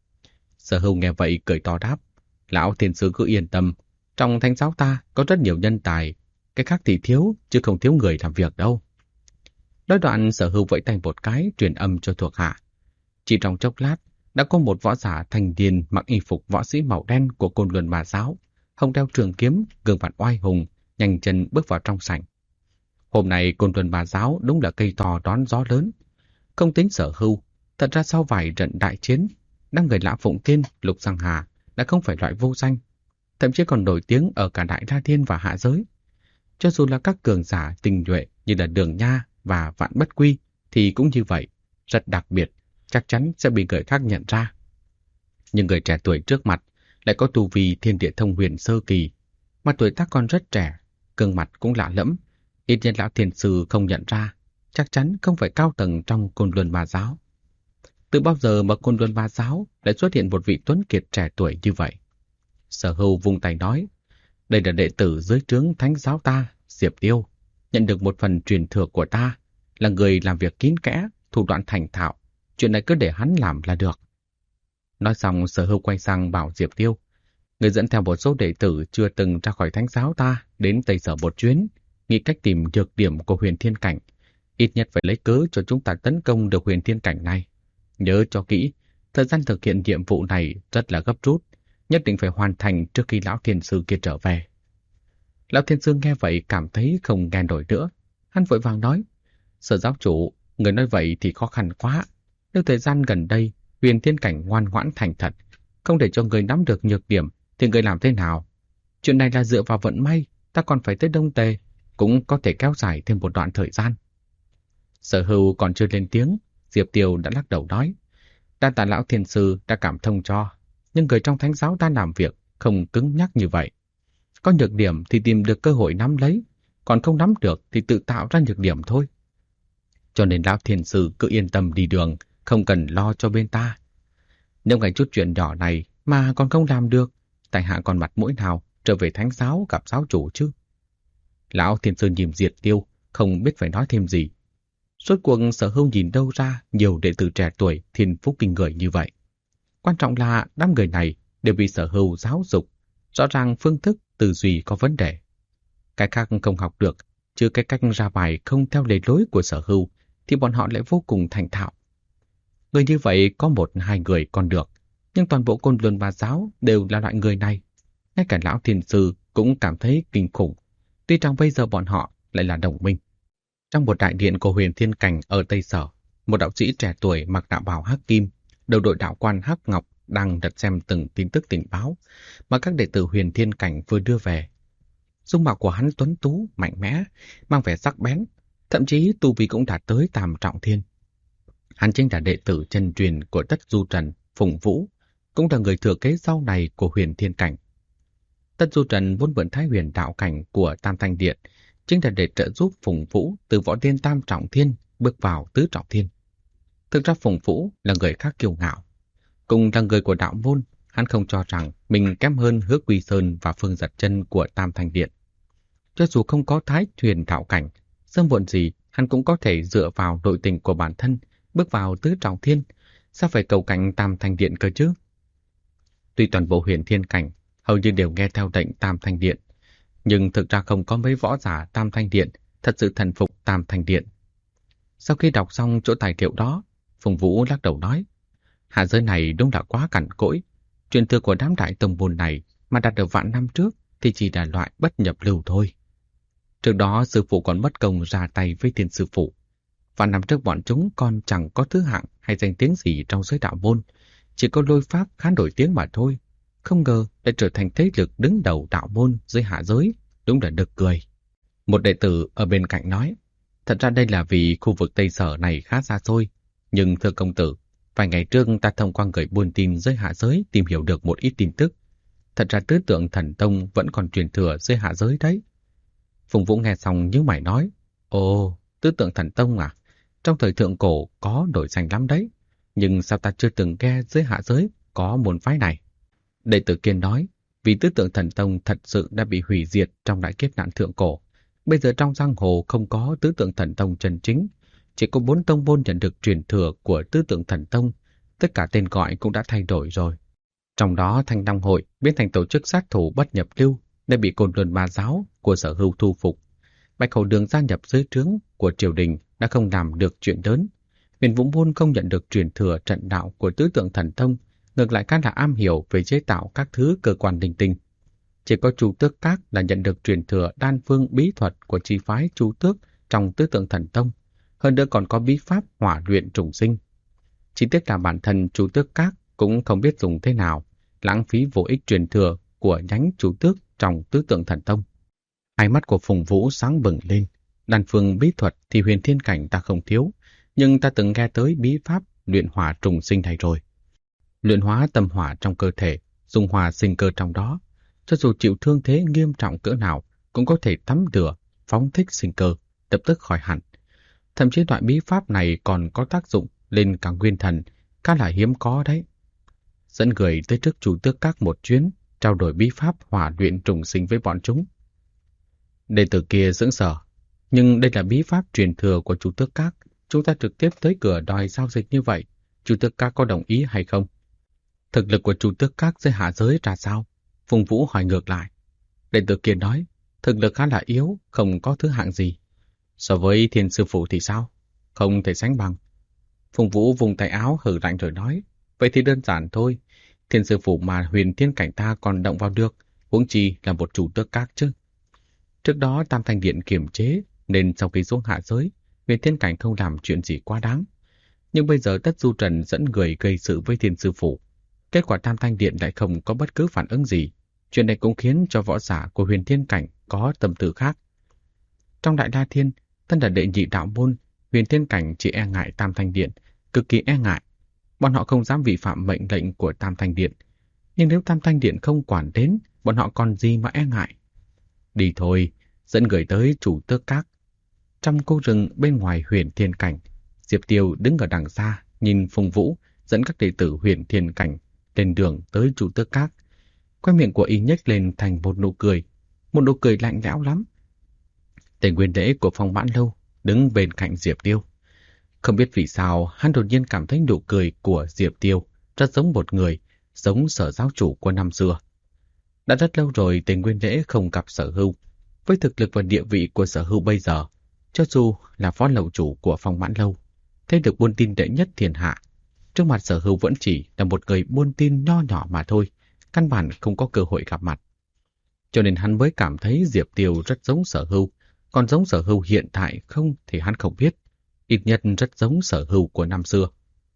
Sở Hưu nghe vậy cười to đáp, Lão Thiên Sư cứ yên tâm, trong Thánh Giáo ta có rất nhiều nhân tài, cái khác thì thiếu, chứ không thiếu người làm việc đâu. Nói đoạn Sở Hưu vẫy tay một cái truyền âm cho thuộc hạ. Chỉ trong chốc lát, đã có một võ giả thành niên mặc y phục võ sĩ màu đen của Côn Luân Ma Giáo, hông đeo trường kiếm, gương mặt oai hùng, nhanh chân bước vào trong sảnh. Hôm nay Côn Luân Ma Giáo đúng là cây to đón gió lớn. Không tính Sở Hưu, thật ra sau vài trận đại chiến, đám người Lã Phụng Tiên, Lục Giang Hà đã không phải loại vô danh, thậm chí còn nổi tiếng ở cả Đại La Thiên và hạ giới. Cho dù là các cường giả tinh nhuệ như là Đường Nha và Vạn Bất Quy thì cũng như vậy, rất đặc biệt, chắc chắn sẽ bị người khác nhận ra. Nhưng người trẻ tuổi trước mặt lại có tu vi thiên địa thông huyền sơ kỳ, mà tuổi tác còn rất trẻ, gương mặt cũng lạ lẫm, ít nhất lão thiền sư không nhận ra, chắc chắn không phải cao tầng trong Côn Luân Ma Giáo. Từ bao giờ mà Côn Luân Ma Giáo lại xuất hiện một vị tuấn kiệt trẻ tuổi như vậy? Sở Hưu vung tay nói, đây là đệ tử dưới trướng Thánh Giáo ta, Diệp Tiêu, nhận được một phần truyền thừa của ta, là người làm việc kín kẽ, thủ đoạn thành thạo, chuyện này cứ để hắn làm là được. Nói xong Sở Hưu quay sang bảo Diệp Tiêu, người dẫn theo một số đệ tử chưa từng ra khỏi Thánh Giáo ta đến Tây Sở một chuyến, nghĩ cách tìm nhược điểm của Huyền Thiên Cảnh, ít nhất phải lấy cớ cho chúng ta tấn công được Huyền Thiên Cảnh này. Nhớ cho kỹ, thời gian thực hiện nhiệm vụ này rất là gấp rút, nhất định phải hoàn thành trước khi Lão Thiên Sư kia trở về. Lão Thiên Sư nghe vậy cảm thấy không nghe nổi nữa, hắn vội vàng nói, Sở giáo chủ, người nói vậy thì khó khăn quá. Nếu thời gian gần đây Huyền Thiên Cảnh ngoan ngoãn thành thật, không để cho người nắm được nhược điểm, thì người làm thế nào? Chuyện này là dựa vào vận may, ta còn phải tới Đông Tề, cũng có thể kéo dài thêm một đoạn thời gian. Sở Hưu còn chưa lên tiếng, Diệp Tiêu đã lắc đầu nói, đa tạ Lão Thiên Sư đã cảm thông cho, nhưng người trong Thánh Giáo ta làm việc không cứng nhắc như vậy. Có nhược điểm thì tìm được cơ hội nắm lấy, còn không nắm được thì tự tạo ra nhược điểm thôi. Cho nên Lão Thiên Sư cứ yên tâm đi đường, không cần lo cho bên ta. Nếu ngay chút chuyện nhỏ này mà còn không làm được, tại hạ còn mặt mũi nào trở về thánh giáo gặp giáo chủ chứ? Lão Thiên Sơn nhìn Diệt Tiêu, không biết phải nói thêm gì. Rốt cuộc Sở Hưu nhìn đâu ra nhiều đệ tử trẻ tuổi thiên phú kinh người như vậy. Quan trọng là đám người này đều bị Sở Hưu giáo dục, rõ ràng phương thức tư duy có vấn đề. Cái khác không học được, chứ cái cách ra bài không theo lề lối của Sở Hưu thì bọn họ lại vô cùng thành thạo. Người như vậy có một hai người còn được, nhưng toàn bộ Côn Luân Ba giáo đều là loại người này. Ngay cả lão thiền sư cũng cảm thấy kinh khủng, tuy rằng bây giờ bọn họ lại là đồng minh. Trong một đại điện của Huyền Thiên Cảnh ở Tây Sở, một đạo sĩ trẻ tuổi mặc đạo bào hắc kim, đầu đội đạo quan hắc ngọc đang lật xem từng tin tức tình báo mà các đệ tử Huyền Thiên Cảnh vừa đưa về. Dung mạo của hắn tuấn tú, mạnh mẽ, mang vẻ sắc bén, thậm chí tu vi cũng đạt tới tam trọng thiên. Hắn chính là đệ tử chân truyền của Tất Du Trần, Phùng Vũ, cũng là người thừa kế sau này của Huyền Thiên Cảnh. Tất Du Trần vốn mượn Thái Huyền đạo cảnh của Tam Thanh Điện, chính là để trợ giúp Phùng Vũ từ võ tiên tam trọng thiên bước vào tứ trọng thiên. Thực ra Phùng Vũ là người khác kiêu ngạo, cùng là người của đạo môn, hắn không cho rằng mình kém hơn Hứa Quy Sơn và Phương Giật Chân của Tam Thanh Điện. Cho dù không có Thái Huyền đạo cảnh, sớm muộn gì hắn cũng có thể dựa vào nội tình của bản thân bước vào tứ trọng thiên, sao phải cầu cạnh Tam Thanh Điện cơ chứ? Tuy toàn bộ Huyền Thiên Cảnh hầu như đều nghe theo lệnh Tam Thanh Điện, nhưng thực ra không có mấy võ giả Tam Thanh Điện thật sự thần phục Tam Thanh Điện. Sau khi đọc xong chỗ tài liệu đó, Phùng Vũ lắc đầu nói, hạ giới này đúng là quá cằn cỗi. Truyền thừa của đám đại tông môn này mà đạt được vạn năm trước thì chỉ là loại bất nhập lưu thôi. Trước đó sư phụ còn mất công ra tay với Thiên sư phụ. Vạn năm trước bọn chúng còn chẳng có thứ hạng hay danh tiếng gì trong giới đạo môn, chỉ có lôi pháp khá nổi tiếng mà thôi. Không ngờ lại trở thành thế lực đứng đầu đạo môn dưới hạ giới, đúng là nực cười. Một đệ tử ở bên cạnh nói, thật ra đây là vì khu vực Tây Sở này khá xa xôi, nhưng thưa công tử, vài ngày trước ta thông qua người buôn tin dưới hạ giới tìm hiểu được một ít tin tức. Thật ra tứ tượng thần tông vẫn còn truyền thừa dưới hạ giới đấy. Phùng Vũ nghe xong nhíu mày nói, ồ, tứ tượng thần tông à? Trong thời thượng cổ có nổi danh lắm đấy, nhưng sao ta chưa từng nghe dưới hạ giới có môn phái này? Đệ tử Kiên nói, vì tứ tượng thần tông thật sự đã bị hủy diệt trong đại kiếp nạn thượng cổ. Bây giờ trong giang hồ không có tứ tượng thần tông chân chính, chỉ có 4 tông môn nhận được truyền thừa của tứ tượng thần tông, tất cả tên gọi cũng đã thay đổi rồi. Trong đó Thanh Long Hội biến thành tổ chức sát thủ bất nhập lưu, đã bị Côn Luân Ma giáo của Sở Hưu thu phục. Bạch Hổ Đường gia nhập dưới trướng của triều đình đã không làm được chuyện lớn. Huyền Vũ Môn không nhận được truyền thừa trận đạo của tứ tượng thần tông, ngược lại khá là am hiểu về chế tạo các thứ cơ quan linh tinh. Chỉ có Chu Tước Các là nhận được truyền thừa đan phương bí thuật của chi phái Chu Tước trong tứ tượng thần tông, hơn nữa còn có bí pháp hỏa luyện trùng sinh. Chỉ tiếc là bản thân Chu Tước Các cũng không biết dùng thế nào, lãng phí vô ích truyền thừa của nhánh Chu Tước trong tứ tượng thần tông. Hai mắt của Phùng Vũ sáng bừng lên, đan phương bí thuật thì Huyền Thiên Cảnh ta không thiếu, nhưng ta từng nghe tới bí pháp luyện hỏa trùng sinh này rồi. Luyện hóa tâm hỏa trong cơ thể, dung hòa sinh cơ trong đó, cho dù chịu thương thế nghiêm trọng cỡ nào cũng có thể tắm lửa, phóng thích sinh cơ, lập tức khỏi hẳn. Thậm chí loại bí pháp này còn có tác dụng lên cả nguyên thần, khá là hiếm có đấy. Dẫn người tới trước Chu Tước Các một chuyến, trao đổi bí pháp hỏa luyện trùng sinh với bọn chúng. Đệ tử kia sững sờ, nhưng đây là bí pháp truyền thừa của Chu Tước Các, chúng ta trực tiếp tới cửa đòi giao dịch như vậy, Chu Tước Các có đồng ý hay không? Thực lực của Chu Tước Các dưới hạ giới ra sao? Phùng Vũ hỏi ngược lại. Đệ tử kia nói, thực lực khá là yếu, không có thứ hạng gì. So với Thiên sư phụ thì sao? Không thể sánh bằng. Phùng Vũ vùng tay áo hử lạnh rồi nói, vậy thì đơn giản thôi. Thiên sư phụ mà Huyền Thiên Cảnh ta còn động vào được, huống chi là một Chu Tước Các chứ. Trước đó Tam Thanh Điện kiềm chế, nên sau khi xuống hạ giới, Huyền Thiên Cảnh không làm chuyện gì quá đáng. Nhưng bây giờ Tất Du Trần dẫn người gây sự với Thiên sư phụ. Kết quả Tam Thanh Điện lại không có bất cứ phản ứng gì. Chuyện này cũng khiến cho võ giả của Huyền Thiên Cảnh có tâm tư khác. Trong Đại La Thiên, thân là đệ nhị đạo môn, Huyền Thiên Cảnh chỉ e ngại Tam Thanh Điện, cực kỳ e ngại. Bọn họ không dám vi phạm mệnh lệnh của Tam Thanh Điện. Nhưng nếu Tam Thanh Điện không quản đến, bọn họ còn gì mà e ngại. Đi thôi, dẫn người tới Chu Tước Các. Trong khu rừng bên ngoài Huyền Thiên Cảnh, Diệp Tiêu đứng ở đằng xa, nhìn Phùng Vũ, dẫn các đệ tử Huyền Thiên Cảnh lên đường tới Chu Tước Các. Khóe miệng của y nhếch lên thành một nụ cười lạnh lẽo lắm. Tề Nguyên Lễ của Phong Mãn Lâu đứng bên cạnh Diệp Tiêu. Không biết vì sao, hắn đột nhiên cảm thấy nụ cười của Diệp Tiêu rất giống một người, giống Sở giáo chủ của năm xưa. Đã rất lâu rồi Tề Nguyên Lễ không gặp Sở Hưu. Với thực lực và địa vị của Sở Hưu bây giờ, cho dù là phó lậu chủ của Phong Mãn Lâu, thế lực buôn tin đệ nhất thiên hạ, trước mặt Sở Hưu vẫn chỉ là một người buôn tin nho nhỏ mà thôi, căn bản không có cơ hội gặp mặt. Cho nên hắn mới cảm thấy Diệp Tiêu rất giống Sở Hưu, còn giống Sở Hưu hiện tại không thì hắn không biết, ít nhất rất giống Sở Hưu của năm xưa.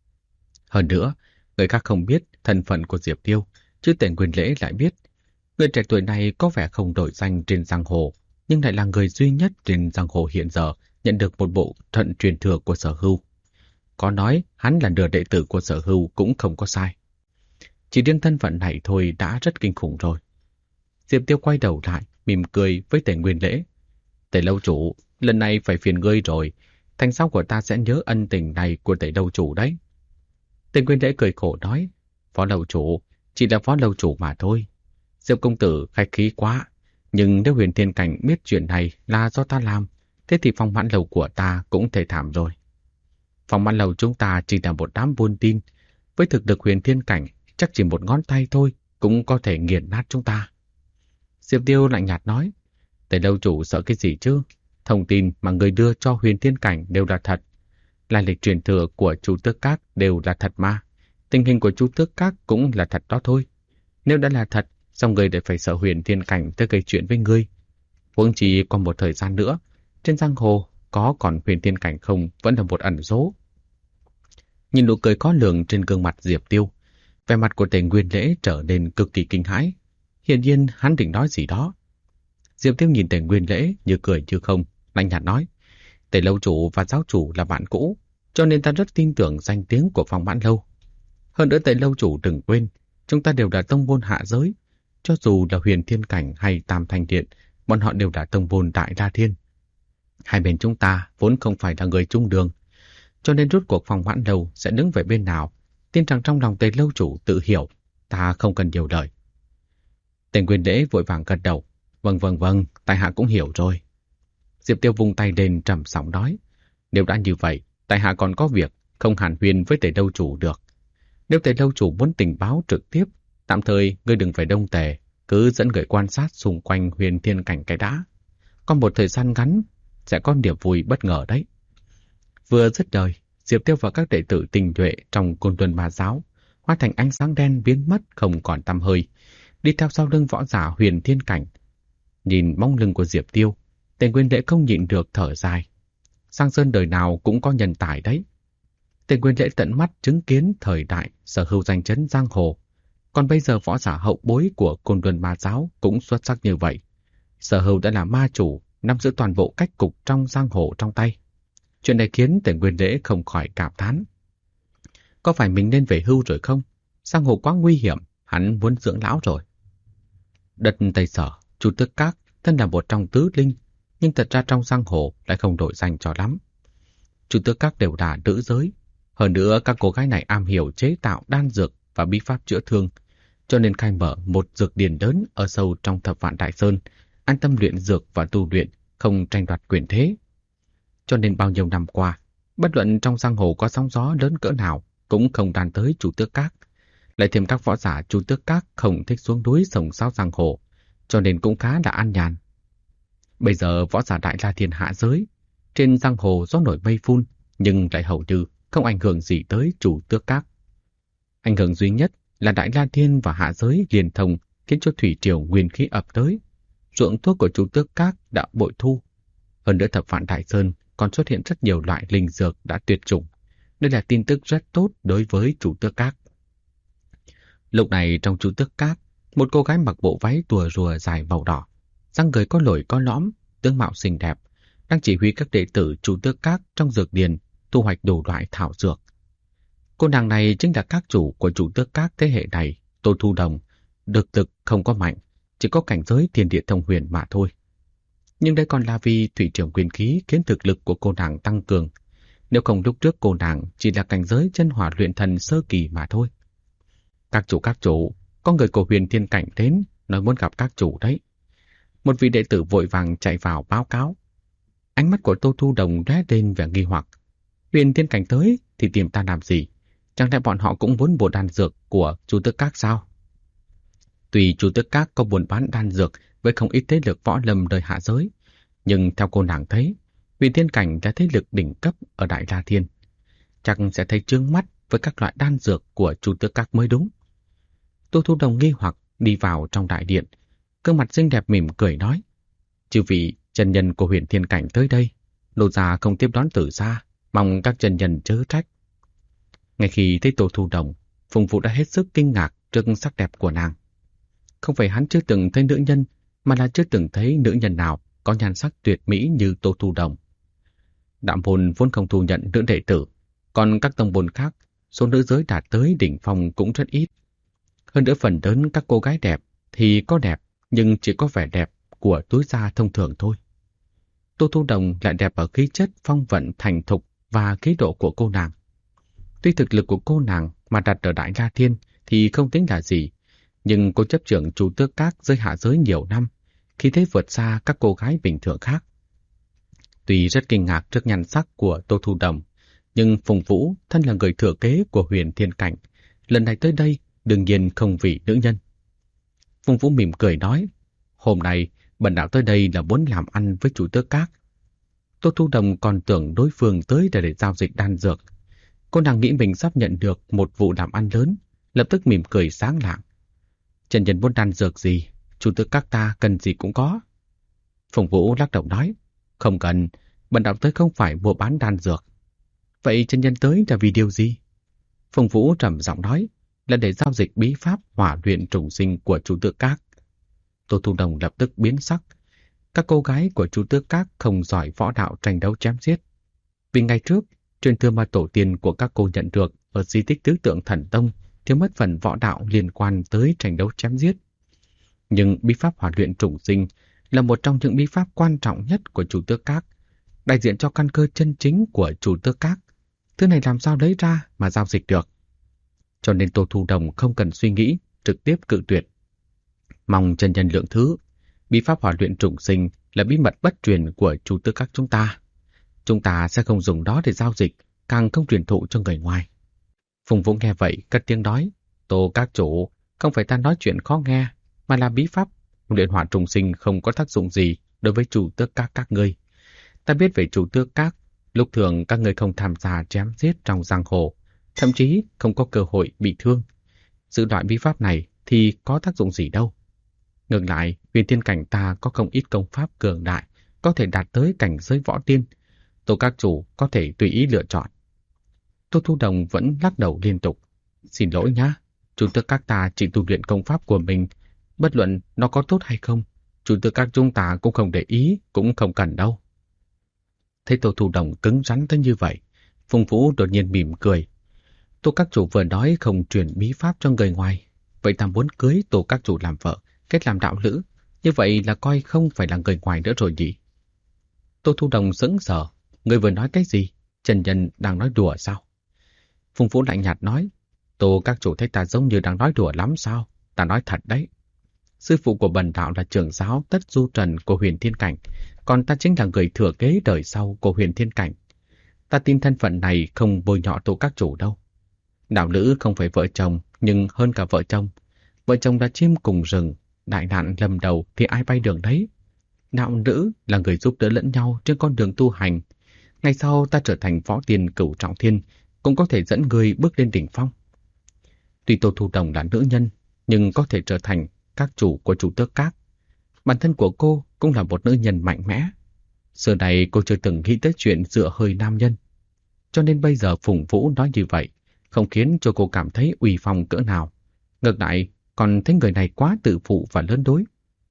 Hơn nữa, người khác không biết thân phận của Diệp Tiêu, chứ Tề Nguyên Lễ lại biết. Người trẻ tuổi này có vẻ không nổi danh trên giang hồ, nhưng lại là người duy nhất trên giang hồ hiện giờ nhận được một bộ thận truyền thừa của Sở Hưu. Có nói hắn là nửa đệ tử của Sở Hưu cũng không có sai. Chỉ riêng thân phận này thôi đã rất kinh khủng rồi. Diệp Tiêu quay đầu lại, mỉm cười với Tề Nguyên Lễ. Tề lâu chủ, lần này phải phiền ngươi rồi. Thành sau của ta sẽ nhớ ân tình này của Tề lâu chủ đấy. Tề Nguyên Lễ cười khổ nói, phó lâu chủ, chỉ là phó lâu chủ mà thôi. Diệp công tử khách khí quá. Nhưng nếu Huyền Thiên Cảnh biết chuyện này là do ta làm, thế thì Phong Mãn Lâu của ta cũng thể thảm rồi. Phong Mãn Lâu chúng ta chỉ là một đám buôn tin. Với thực lực Huyền Thiên Cảnh, chắc chỉ một ngón tay thôi cũng có thể nghiền nát chúng ta. Diệp Tiêu lạnh nhạt nói, Tề lâu chủ sợ cái gì chứ? Thông tin mà người đưa cho Huyền Thiên Cảnh đều là thật. Lai lịch truyền thừa của Chu Tước Các đều là thật mà. Tình hình của Chu Tước Các cũng là thật đó thôi. Nếu đã là thật, sao người lại phải sợ Huyền Thiên Cảnh tới gây chuyện với ngươi? Huống chi còn một thời gian nữa, trên giang hồ có còn Huyền Thiên Cảnh không vẫn là một ẩn số. Nhìn nụ cười khó lường trên gương mặt Diệp Tiêu, vẻ mặt của Tề Nguyên Lễ trở nên cực kỳ kinh hãi. Hiển nhiên hắn định nói gì đó. Diệp Tiêu nhìn Tề Nguyên Lễ như cười như không, lạnh nhạt nói, Tề lâu chủ và giáo chủ là bạn cũ, cho nên ta rất tin tưởng danh tiếng của Phong Mãn Lâu. Hơn nữa Tề lâu chủ đừng quên, chúng ta đều là tông môn hạ giới. Cho dù là Huyền Thiên Cảnh hay Tam Thanh Điện, bọn họ đều là tông môn Đại La Thiên. Hai bên chúng ta vốn không phải là người chung đường, cho nên rốt cuộc Phong Mãn Lâu sẽ đứng về bên nào, tin rằng trong lòng Tề lâu chủ tự hiểu, ta không cần nhiều lời. Tề Nguyên Lễ vội vàng gật đầu, vâng, tại hạ cũng hiểu rồi. Diệp Tiêu vung tay lên trầm giọng nói, nếu đã như vậy, tại hạ còn có việc không hàn huyên với Tề lâu chủ được. Nếu Tề lâu chủ muốn tình báo trực tiếp, tạm thời ngươi đừng phải đông tề, cứ dẫn người quan sát xung quanh Huyền Thiên Cảnh cái đã. Có một thời gian ngắn, sẽ có niềm vui bất ngờ đấy. Vừa dứt lời, Diệp Tiêu và các đệ tử tinh nhuệ trong Côn Luân Ma Giáo hóa thành ánh sáng đen biến mất không còn tăm hơi, đi theo sau lưng võ giả Huyền Thiên Cảnh. Nhìn bóng lưng của Diệp Tiêu, Tề Nguyên Lễ không nhịn được thở dài. Giang Sơn đời nào cũng có nhân tài đấy. Tề Nguyên Lễ tận mắt chứng kiến thời đại Sở Hưu danh chấn giang hồ. Còn bây giờ võ giả hậu bối của Côn Luân Ma Giáo cũng xuất sắc như vậy. Sở Hưu đã là ma chủ, nắm giữ toàn bộ cách cục trong giang hồ trong tay. Chuyện này khiến Tề Nguyên Lễ không khỏi cảm thán. Có phải mình nên về hưu rồi không? Giang hồ quá nguy hiểm, hắn muốn dưỡng lão rồi. Đất Tây Sở, Chu Tước Các thân là một trong tứ linh, nhưng thật ra trong giang hồ lại không đổi danh cho lắm. Chu Tước Các đều là nữ giới. Hơn nữa các cô gái này am hiểu chế tạo đan dược và bí pháp chữa thương, cho nên khai mở một dược điển lớn ở sâu trong Thập Vạn Đại Sơn, an tâm luyện dược và tu luyện, không tranh đoạt quyền thế. Cho nên bao nhiêu năm qua, bất luận trong giang hồ có sóng gió lớn cỡ nào cũng không đàn tới Chu Tước Các. Lại thêm các võ giả Chu Tước Các không thích xuống núi sông sáo giang hồ, cho nên cũng khá là an nhàn. Bây giờ võ giả Đại La Thiên hạ giới, trên giang hồ gió nổi mây phun, nhưng lại hầu như không ảnh hưởng gì tới Chu Tước Các. Ảnh hưởng duy nhất là Đại La Thiên và hạ giới liên thông, khiến cho thủy triều nguyên khí ập tới. Ruộng thuốc của Chu Tước Các đã bội thu. Hơn nữa Thập Vạn Đại Sơn còn xuất hiện rất nhiều loại linh dược đã tuyệt chủng. Đây là tin tức rất tốt đối với Chu Tước Các. Lúc này trong Chu Tước Các, một cô gái mặc bộ váy tua rùa dài màu đỏ, răng người có lồi có lõm, tướng mạo xinh đẹp, đang chỉ huy các đệ tử Chu Tước Các trong dược điền thu hoạch đủ loại thảo dược. Cô nàng này chính là các chủ của Chu Tước Các thế hệ này, Tô Thu Đồng, được thực không có mạnh, chỉ có cảnh giới thiên địa thông huyền mà thôi. Nhưng đây còn là vì thủy triều nguyên khí khiến thực lực của cô nàng tăng cường. Nếu không lúc trước cô nàng chỉ là cảnh giới chân hỏa luyện thần sơ kỳ mà thôi. Các chủ, có người của Huyền Thiên Cảnh đến, nói muốn gặp các chủ đấy. Một vị đệ tử vội vàng chạy vào báo cáo. Ánh mắt của Tô Thu Đồng lóe lên vẻ nghi hoặc. Huyền Thiên Cảnh tới thì tìm ta làm gì? Chẳng lẽ bọn họ cũng muốn bộ đan dược của Chu Tước Các sao? Tuy Chu Tước Các có buôn bán đan dược với không ít thế lực võ lâm đời hạ giới, nhưng theo cô nàng thấy, Huyền Thiên Cảnh là thế lực đỉnh cấp ở Đại La Thiên. Chắc sẽ thấy chướng mắt với các loại đan dược của Chu Tước Các mới đúng. Tô Thu Đồng nghi hoặc đi vào trong đại điện, gương mặt xinh đẹp mỉm cười nói: chư vị chân nhân của Huyền Thiên Cảnh tới đây, nô gia không tiếp đón từ xa, mong các chân nhân chớ trách. Ngay khi thấy Tô Thu Đồng, Phùng Vũ đã hết sức kinh ngạc trước sắc đẹp của nàng. Không phải hắn chưa từng thấy nữ nhân, mà là chưa từng thấy nữ nhân nào có nhan sắc tuyệt mỹ như Tô Thu Đồng. Đạo môn vốn không thu nhận nữ đệ tử, còn các tông môn khác, số nữ giới đạt tới đỉnh phong cũng rất ít. Hơn nữa phần lớn các cô gái đẹp thì có đẹp, nhưng chỉ có vẻ đẹp của túi da thông thường thôi. Tô Thu Đồng lại đẹp ở khí chất phong vận thành thục và khí độ của cô nàng. Tuy thực lực của cô nàng mà đặt ở Đại La Thiên thì không tính là gì, nhưng cô chấp trưởng Chu Tước Các giới hạ giới nhiều năm, khi thế vượt xa các cô gái bình thường khác. Tuy rất kinh ngạc trước nhan sắc của Tô Thu Đồng, nhưng Phùng Vũ thân là người thừa kế của Huyền Thiên Cảnh, lần này tới đây đương nhiên không vì nữ nhân. Phùng Vũ mỉm cười nói: hôm nay bần đạo tới đây là muốn làm ăn với Chu Tước Các. Tô Thu Đồng còn tưởng đối phương tới để giao dịch đan dược. Cô nàng nghĩ mình sắp nhận được một vụ làm ăn lớn, lập tức mỉm cười sáng lạng. Trần nhân muốn đan dược gì, Chu Tước Các ta cần gì cũng có. Phùng Vũ lắc đầu nói: không cần, bần đạo tới không phải mua bán đan dược. Vậy chân nhân tới là vì điều gì? Phùng Vũ trầm giọng nói: là để giao dịch bí pháp hỏa luyện trùng sinh của Chu Tước Các. Tô Thu Đồng lập tức biến sắc. Các cô gái của Chu Tước Các không giỏi võ đạo tranh đấu chém giết. Vì ngày trước, truyền thừa mà tổ tiên của các cô nhận được ở di tích Tứ Tượng Thần Tông thiếu mất phần võ đạo liên quan tới tranh đấu chém giết. Nhưng bí pháp hỏa luyện trùng sinh là một trong những bí pháp quan trọng nhất của Chu Tước Các, đại diện cho căn cơ chân chính của Chu Tước Các. Thứ này làm sao lấy ra mà giao dịch được? Cho nên Tô Thu Đồng không cần suy nghĩ, trực tiếp cự tuyệt. Mong chân nhân lượng thứ, bí pháp hỏa luyện trùng sinh là bí mật bất truyền của Chu Tước Các chúng ta. Chúng ta sẽ không dùng đó để giao dịch, càng không truyền thụ cho người ngoài. Phùng Vũ nghe vậy cất tiếng nói: Tô các chủ, không phải ta nói chuyện khó nghe, mà là bí pháp luyện hỏa trùng sinh không có tác dụng gì đối với Chu Tước các ngươi. Ta biết về Chu Tước Các, lúc thường các ngươi không tham gia chém giết trong giang hồ, thậm chí không có cơ hội bị thương. Sự loại bí pháp này thì có tác dụng gì đâu. Ngược lại, Huyền Thiên Cảnh ta có không ít công pháp cường đại, có thể đạt tới cảnh giới võ tiên. Tô các chủ có thể tùy ý lựa chọn. Tô Thu Đồng vẫn lắc đầu liên tục. Xin lỗi nhá, Chu Tước Các ta chỉ tu luyện công pháp của mình, bất luận nó có tốt hay không, Chu Tước Các chúng ta cũng không để ý, cũng không cần đâu. Thấy Tô Thu Đồng cứng rắn tới như vậy, Phùng Vũ đột nhiên mỉm cười. Tô các chủ vừa nói không truyền bí pháp cho người ngoài, vậy ta muốn cưới Tô các chủ làm vợ, kết làm đạo lữ, như vậy là coi không phải là người ngoài nữa rồi nhỉ? Tô Thu Đồng sững sờ, người vừa nói cái gì? Trần nhân đang nói đùa sao? Phùng Vũ lạnh nhạt nói: Tô các chủ thấy ta giống như đang nói đùa lắm sao? Ta nói thật đấy. Sư phụ của bần đạo là trưởng giáo Tất Du Trần của Huyền Thiên Cảnh, còn ta chính là người thừa kế đời sau của Huyền Thiên Cảnh. Ta tin thân phận này không bôi nhọ Tô các chủ đâu. Đạo lữ không phải vợ chồng, nhưng hơn cả vợ chồng. Vợ chồng là chim cùng rừng, đại nạn lâm đầu thì ai bay đường đấy. Đạo lữ là người giúp đỡ lẫn nhau trên con đường tu hành. Ngày sau ta trở thành võ tiên cửu trọng thiên, cũng có thể dẫn người bước lên đỉnh phong. Tuy Tô Thu Đồng là nữ nhân, nhưng có thể trở thành các chủ của Chu Tước Các. Bản thân của cô cũng là một nữ nhân mạnh mẽ. Xưa này cô chưa từng nghĩ tới chuyện dựa hơi nam nhân. Cho nên bây giờ Phùng Vũ nói như vậy, không khiến cho cô cảm thấy uy phong cỡ nào. Ngược lại, còn thấy người này quá tự phụ và lớn đối.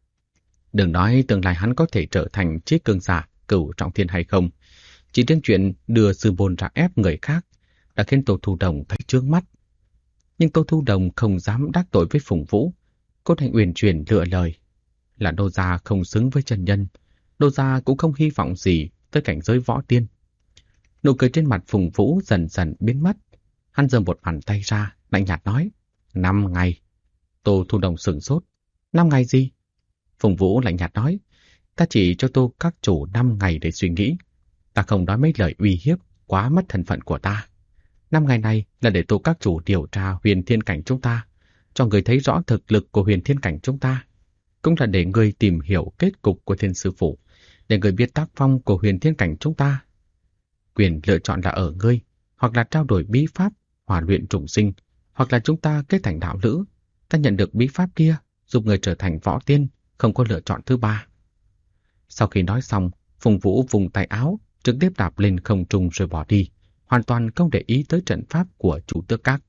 Đừng nói tương lai hắn có thể trở thành chiếc cương giả cửu trọng thiên hay không. Chỉ đến chuyện đưa sư bồn ra ép người khác đã khiến Tô Thu Đồng thấy chướng mắt. Nhưng Tô Thu Đồng không dám đắc tội với Phùng Vũ. Cô đành uyển chuyển lựa lời. Là Đô gia không xứng với chân nhân. Đô gia cũng không hy vọng gì tới cảnh giới võ tiên. Nụ cười trên mặt Phùng Vũ dần dần biến mất. Hắn giơ một bàn tay ra, lạnh nhạt nói, 5 ngày. Tô Thu Đồng sửng sốt. 5 ngày gì? Phùng Vũ lạnh nhạt nói, ta chỉ cho Tô các chủ 5 ngày để suy nghĩ. Ta không nói mấy lời uy hiếp, quá mất thân phận của ta. 5 ngày này là để Tô các chủ điều tra Huyền Thiên Cảnh chúng ta, cho người thấy rõ thực lực của Huyền Thiên Cảnh chúng ta. Cũng là để người tìm hiểu kết cục của Thiên Sư Phụ, để người biết tác phong của Huyền Thiên Cảnh chúng ta. Quyền lựa chọn là ở ngươi, hoặc là trao đổi bí pháp, hòa luyện trùng sinh, hoặc là chúng ta kết thành đạo lữ. Ta nhận được bí pháp kia, giúp người trở thành võ tiên, không có lựa chọn thứ ba. Sau khi nói xong, Phùng Vũ vùng tay áo, trực tiếp đạp lên không trung rồi bỏ đi, hoàn toàn không để ý tới trận pháp của Chu Tước Các.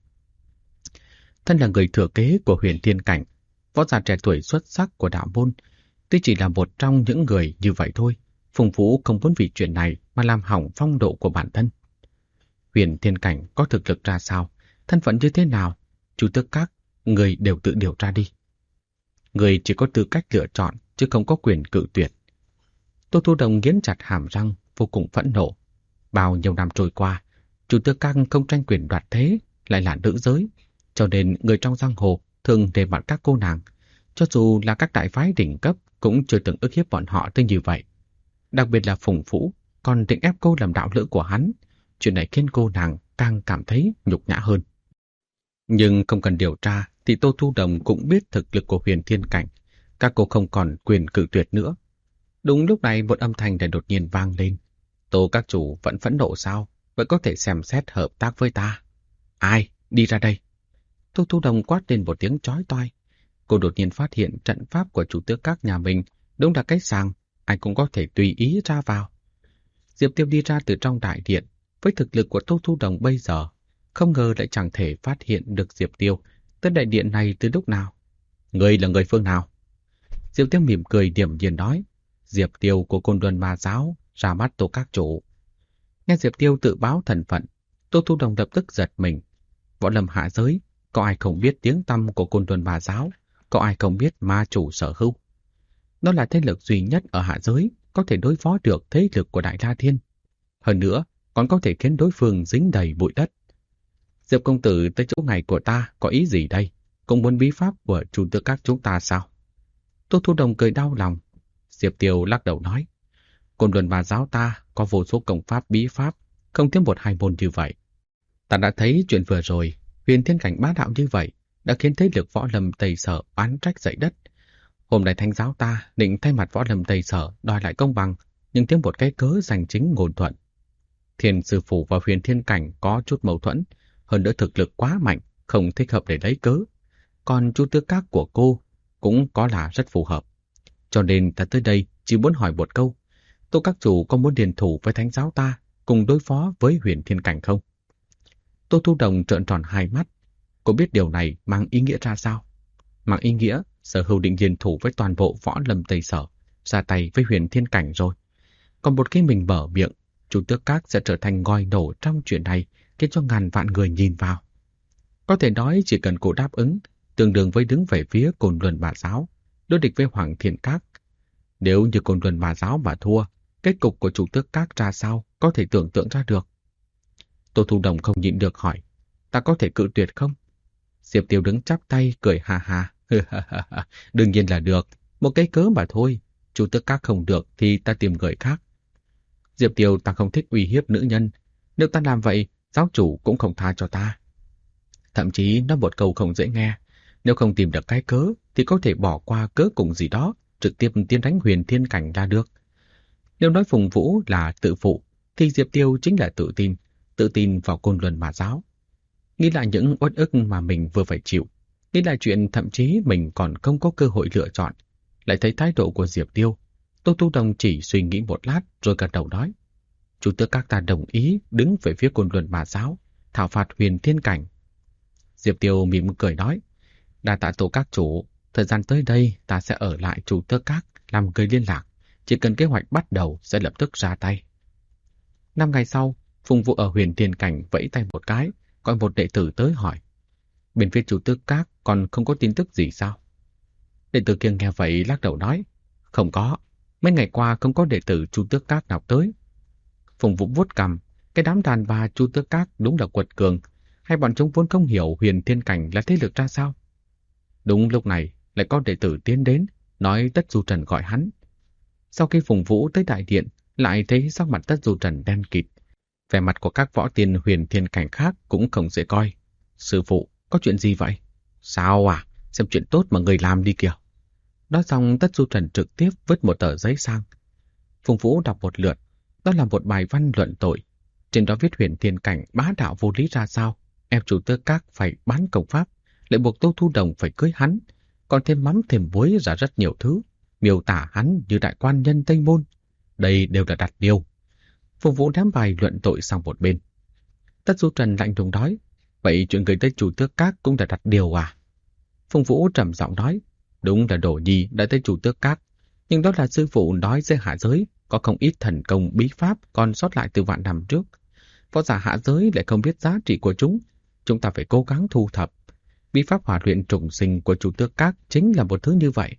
Thân là người thừa kế của Huyền Thiên Cảnh, võ giả trẻ tuổi xuất sắc của đạo môn, tuy chỉ là một trong những người như vậy thôi, Phùng Vũ không muốn vì chuyện này mà làm hỏng phong độ của bản thân. Huyền Thiên Cảnh có thực lực ra sao, thân phận như thế nào, Chu Tước Các, người đều tự điều tra đi. Người chỉ có tư cách lựa chọn, chứ không có quyền cự tuyệt. Tô Thu Đồng nghiến chặt hàm răng, vô cùng phẫn nộ. Bao nhiêu năm trôi qua, Chu Tước Các không tranh quyền đoạt thế, lại là nữ giới, cho nên người trong giang hồ thường đề bạt các cô nàng, cho dù là các đại phái đỉnh cấp cũng chưa từng ức hiếp bọn họ tới như vậy. Đặc biệt là Phùng Vũ còn định ép cô làm đạo lữ của hắn, chuyện này khiến cô nàng càng cảm thấy nhục nhã hơn. Nhưng không cần điều tra thì Tô Thu Đồng cũng biết thực lực của Huyền Thiên Cảnh, các cô không còn quyền cự tuyệt nữa. Đúng lúc này một âm thanh lại đột nhiên vang lên. Tô các chủ vẫn phẫn nộ sao? Vẫn có thể xem xét hợp tác với ta. Ai? Đi ra đây. Tô Thu Đồng quát lên một tiếng chói tai. Cô đột nhiên phát hiện trận pháp của Chủ Tước Các nhà mình đúng là cái sàng, ai cũng có thể tùy ý ra vào. Diệp Tiêu đi ra từ trong đại điện, với thực lực của Tô Thu Đồng bây giờ, không ngờ lại chẳng thể phát hiện được Diệp Tiêu tới đại điện này từ lúc nào. Người là người phương nào? Diệp Tiêu mỉm cười điềm nhiên nói, Diệp Tiêu của Côn Luân Ma Giáo, ra mắt Tô các chủ. Nghe Diệp Tiêu tự báo thân phận, Tô Thu Đồng lập tức giật mình. Võ lâm hạ giới, có ai không biết tiếng tăm của Côn Luân Ma Giáo, có ai không biết ma chủ Sở Hưu. Nó là thế lực duy nhất ở hạ giới có thể đối phó được thế lực của Đại La Thiên. Hơn nữa, còn có thể khiến đối phương dính đầy bụi đất. Diệp công tử tới chỗ này của ta có ý gì đây? Cũng muốn bí pháp của Chủ Tước Các chúng ta sao? Tô Thu Đồng cười đau lòng. Diệp Tiêu lắc đầu nói, Côn Luân Ma Giáo ta có vô số công pháp bí pháp, không thiếu một hai môn như vậy. Ta đã thấy chuyện vừa rồi, Huyền Thiên Cảnh bá đạo như vậy, đã khiến thế lực võ lâm Tây Sở oán trách dậy đất. Hôm nay Thánh giáo ta định thay mặt võ lâm Tây Sở đòi lại công bằng, nhưng thiếu một cái cớ giành chính ngôn thuận. Thiên Sư Phụ và Huyền Thiên Cảnh có chút mâu thuẫn, hơn nữa thực lực quá mạnh, không thích hợp để lấy cớ. Còn Chu Tước Các của cô cũng có là rất phù hợp. Cho nên ta tới đây chỉ muốn hỏi một câu, Tô các chủ có muốn điền thủ với Thánh giáo ta cùng đối phó với Huyền Thiên Cảnh không? Tô Thu Đồng trợn tròn hai mắt. Cô biết điều này mang ý nghĩa ra sao? Mang ý nghĩa Sở Hưu định điền thủ với toàn bộ võ lâm Tây Sở, ra tay với Huyền Thiên Cảnh rồi. Còn một khi mình mở miệng, Chu Tước Các sẽ trở thành ngòi nổ trong chuyện này, khiến cho ngàn vạn người nhìn vào. Có thể nói chỉ cần cô đáp ứng, tương đương với đứng về phía Côn Luân Ma Giáo, đối địch với Hoàng Thiên Các. Nếu như Côn Luân Ma Giáo mà thua, kết cục của Chu Tước Các ra sao có thể tưởng tượng ra được. Tô Thu Đồng không nhịn được hỏi, ta có thể cự tuyệt không? Diệp Tiêu đứng chắp tay cười ha ha. Đương nhiên là được, một cái cớ mà thôi. Chu Tước Các không được thì ta tìm người khác. Diệp Tiêu, ta không thích uy hiếp nữ nhân. Nếu ta làm vậy, giáo chủ cũng không tha cho ta. Thậm chí nói một câu không dễ nghe. Nếu không tìm được cái cớ thì có thể bỏ qua cớ cùng gì đó, trực tiếp tiến đánh Huyền Thiên Cảnh ra được. Nếu nói Phùng Vũ là tự phụ, thì Diệp Tiêu chính là tự tin vào Côn Luân Ma Giáo. Nghĩ lại những uất ức mà mình vừa phải chịu, nghĩ lại chuyện thậm chí mình còn không có cơ hội lựa chọn, lại thấy thái độ của Diệp Tiêu. Tô Thu Đồng chỉ suy nghĩ một lát rồi gật đầu nói, Chủ Tước Các ta đồng ý đứng về phía Côn Luân Ma Giáo, thảo phạt Huyền Thiên Cảnh. Diệp Tiêu mỉm cười nói, đa tạ Tô các chủ, thời gian tới đây ta sẽ ở lại Chủ Tước Các làm người liên lạc, chỉ cần kế hoạch bắt đầu sẽ lập tức ra tay. 5 ngày sau, Phùng Vũ ở Huyền Thiên Cảnh vẫy tay một cái, gọi một đệ tử tới hỏi, bên phía Chủ Tước Các còn không có tin tức gì sao? Đệ tử kia nghe vậy lắc đầu nói, không có, mấy ngày qua không có đệ tử Chủ Tước Các nào tới. Phùng Vũ vuốt cằm, Cái đám đàn bà Chu Tước Các đúng là quật cường, hay bọn chúng vốn không hiểu Huyền Thiên Cảnh là thế lực ra sao? Đúng lúc này, lại có đệ tử tiến đến, nói Tất Du Trần gọi hắn. Sau khi Phùng Vũ tới đại điện, lại thấy sắc mặt Tất Du Trần đen kịt. Vẻ mặt của các võ tiên Huyền Thiên Cảnh khác cũng không dễ coi. Sư phụ, có chuyện gì vậy? Sao à? Xem chuyện tốt mà người làm đi kìa. Nói xong Tất Du Trần trực tiếp vứt một tờ giấy sang. Phùng Vũ đọc một lượt, đó là một bài văn luận tội. Trên đó viết Huyền Thiên Cảnh bá đạo vô lý ra sao, ép Chu Tước Các phải bán công pháp, lại buộc Tô Thu Đồng phải cưới hắn, còn thêm mắm thêm muối ra rất nhiều thứ, miêu tả hắn như đại quan nhân Tây Môn. Đây đều là đặt điều. Phùng Vũ ném bài luận tội sang một bên. Tất Du Trần lạnh lùng nói, vậy chuyện người tới Chu Tước Các cũng là đặt điều à? Phùng Vũ trầm giọng nói, đúng là Đỗ Nhi đã tới Chu Tước Các, nhưng đó là sư phụ nói dưới hạ giới có không ít thần công bí pháp còn sót lại từ vạn năm trước. Võ giả hạ giới lại không biết giá trị của chúng ta phải cố gắng thu thập. Bí pháp hỏa luyện trùng sinh của Chu Tước Các chính là một thứ như vậy.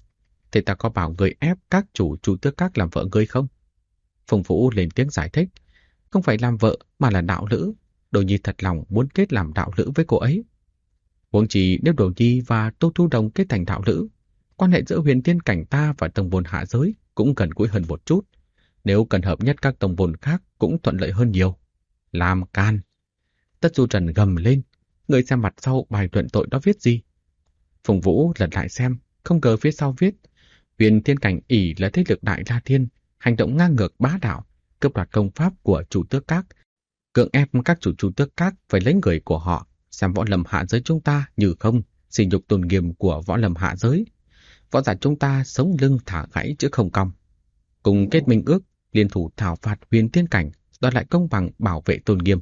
Thế ta có bảo người ép các chủ Chu Tước Các làm vợ ngươi không? Phùng Vũ lên tiếng giải thích, không phải làm vợ mà là đạo lữ. Đồ Nhi thật lòng muốn kết làm đạo lữ với cô ấy. Huống chi nếu Đồ Nhi và Tô Thu Đồng kết thành đạo lữ, quan hệ giữa Huyền Thiên Cảnh ta và tông môn hạ giới cũng gần gũi hơn một chút. Nếu cần hợp nhất các tông môn khác cũng thuận lợi hơn nhiều. Làm can. Tất Du Trần gầm lên, người xem mặt sau bài luận tội đó viết gì? Phùng Vũ lật lại xem, không ngờ phía sau viết Huyền Thiên Cảnh ỷ là thế lực Đại La Thiên, hành động ngang ngược bá đạo, cướp đoạt công pháp của Chu Tước Các, cưỡng ép các chủ Chu Tước Các phải lấy người của họ, xem võ lâm hạ giới chúng ta như không, sỉ nhục tôn nghiêm của võ lâm hạ giới. Võ giả chúng ta sống lưng thả gãy chứ không cong. Cùng kết minh ước, liên thủ thảo phạt Huyền Thiên Cảnh, đòi lại công bằng bảo vệ tôn nghiêm.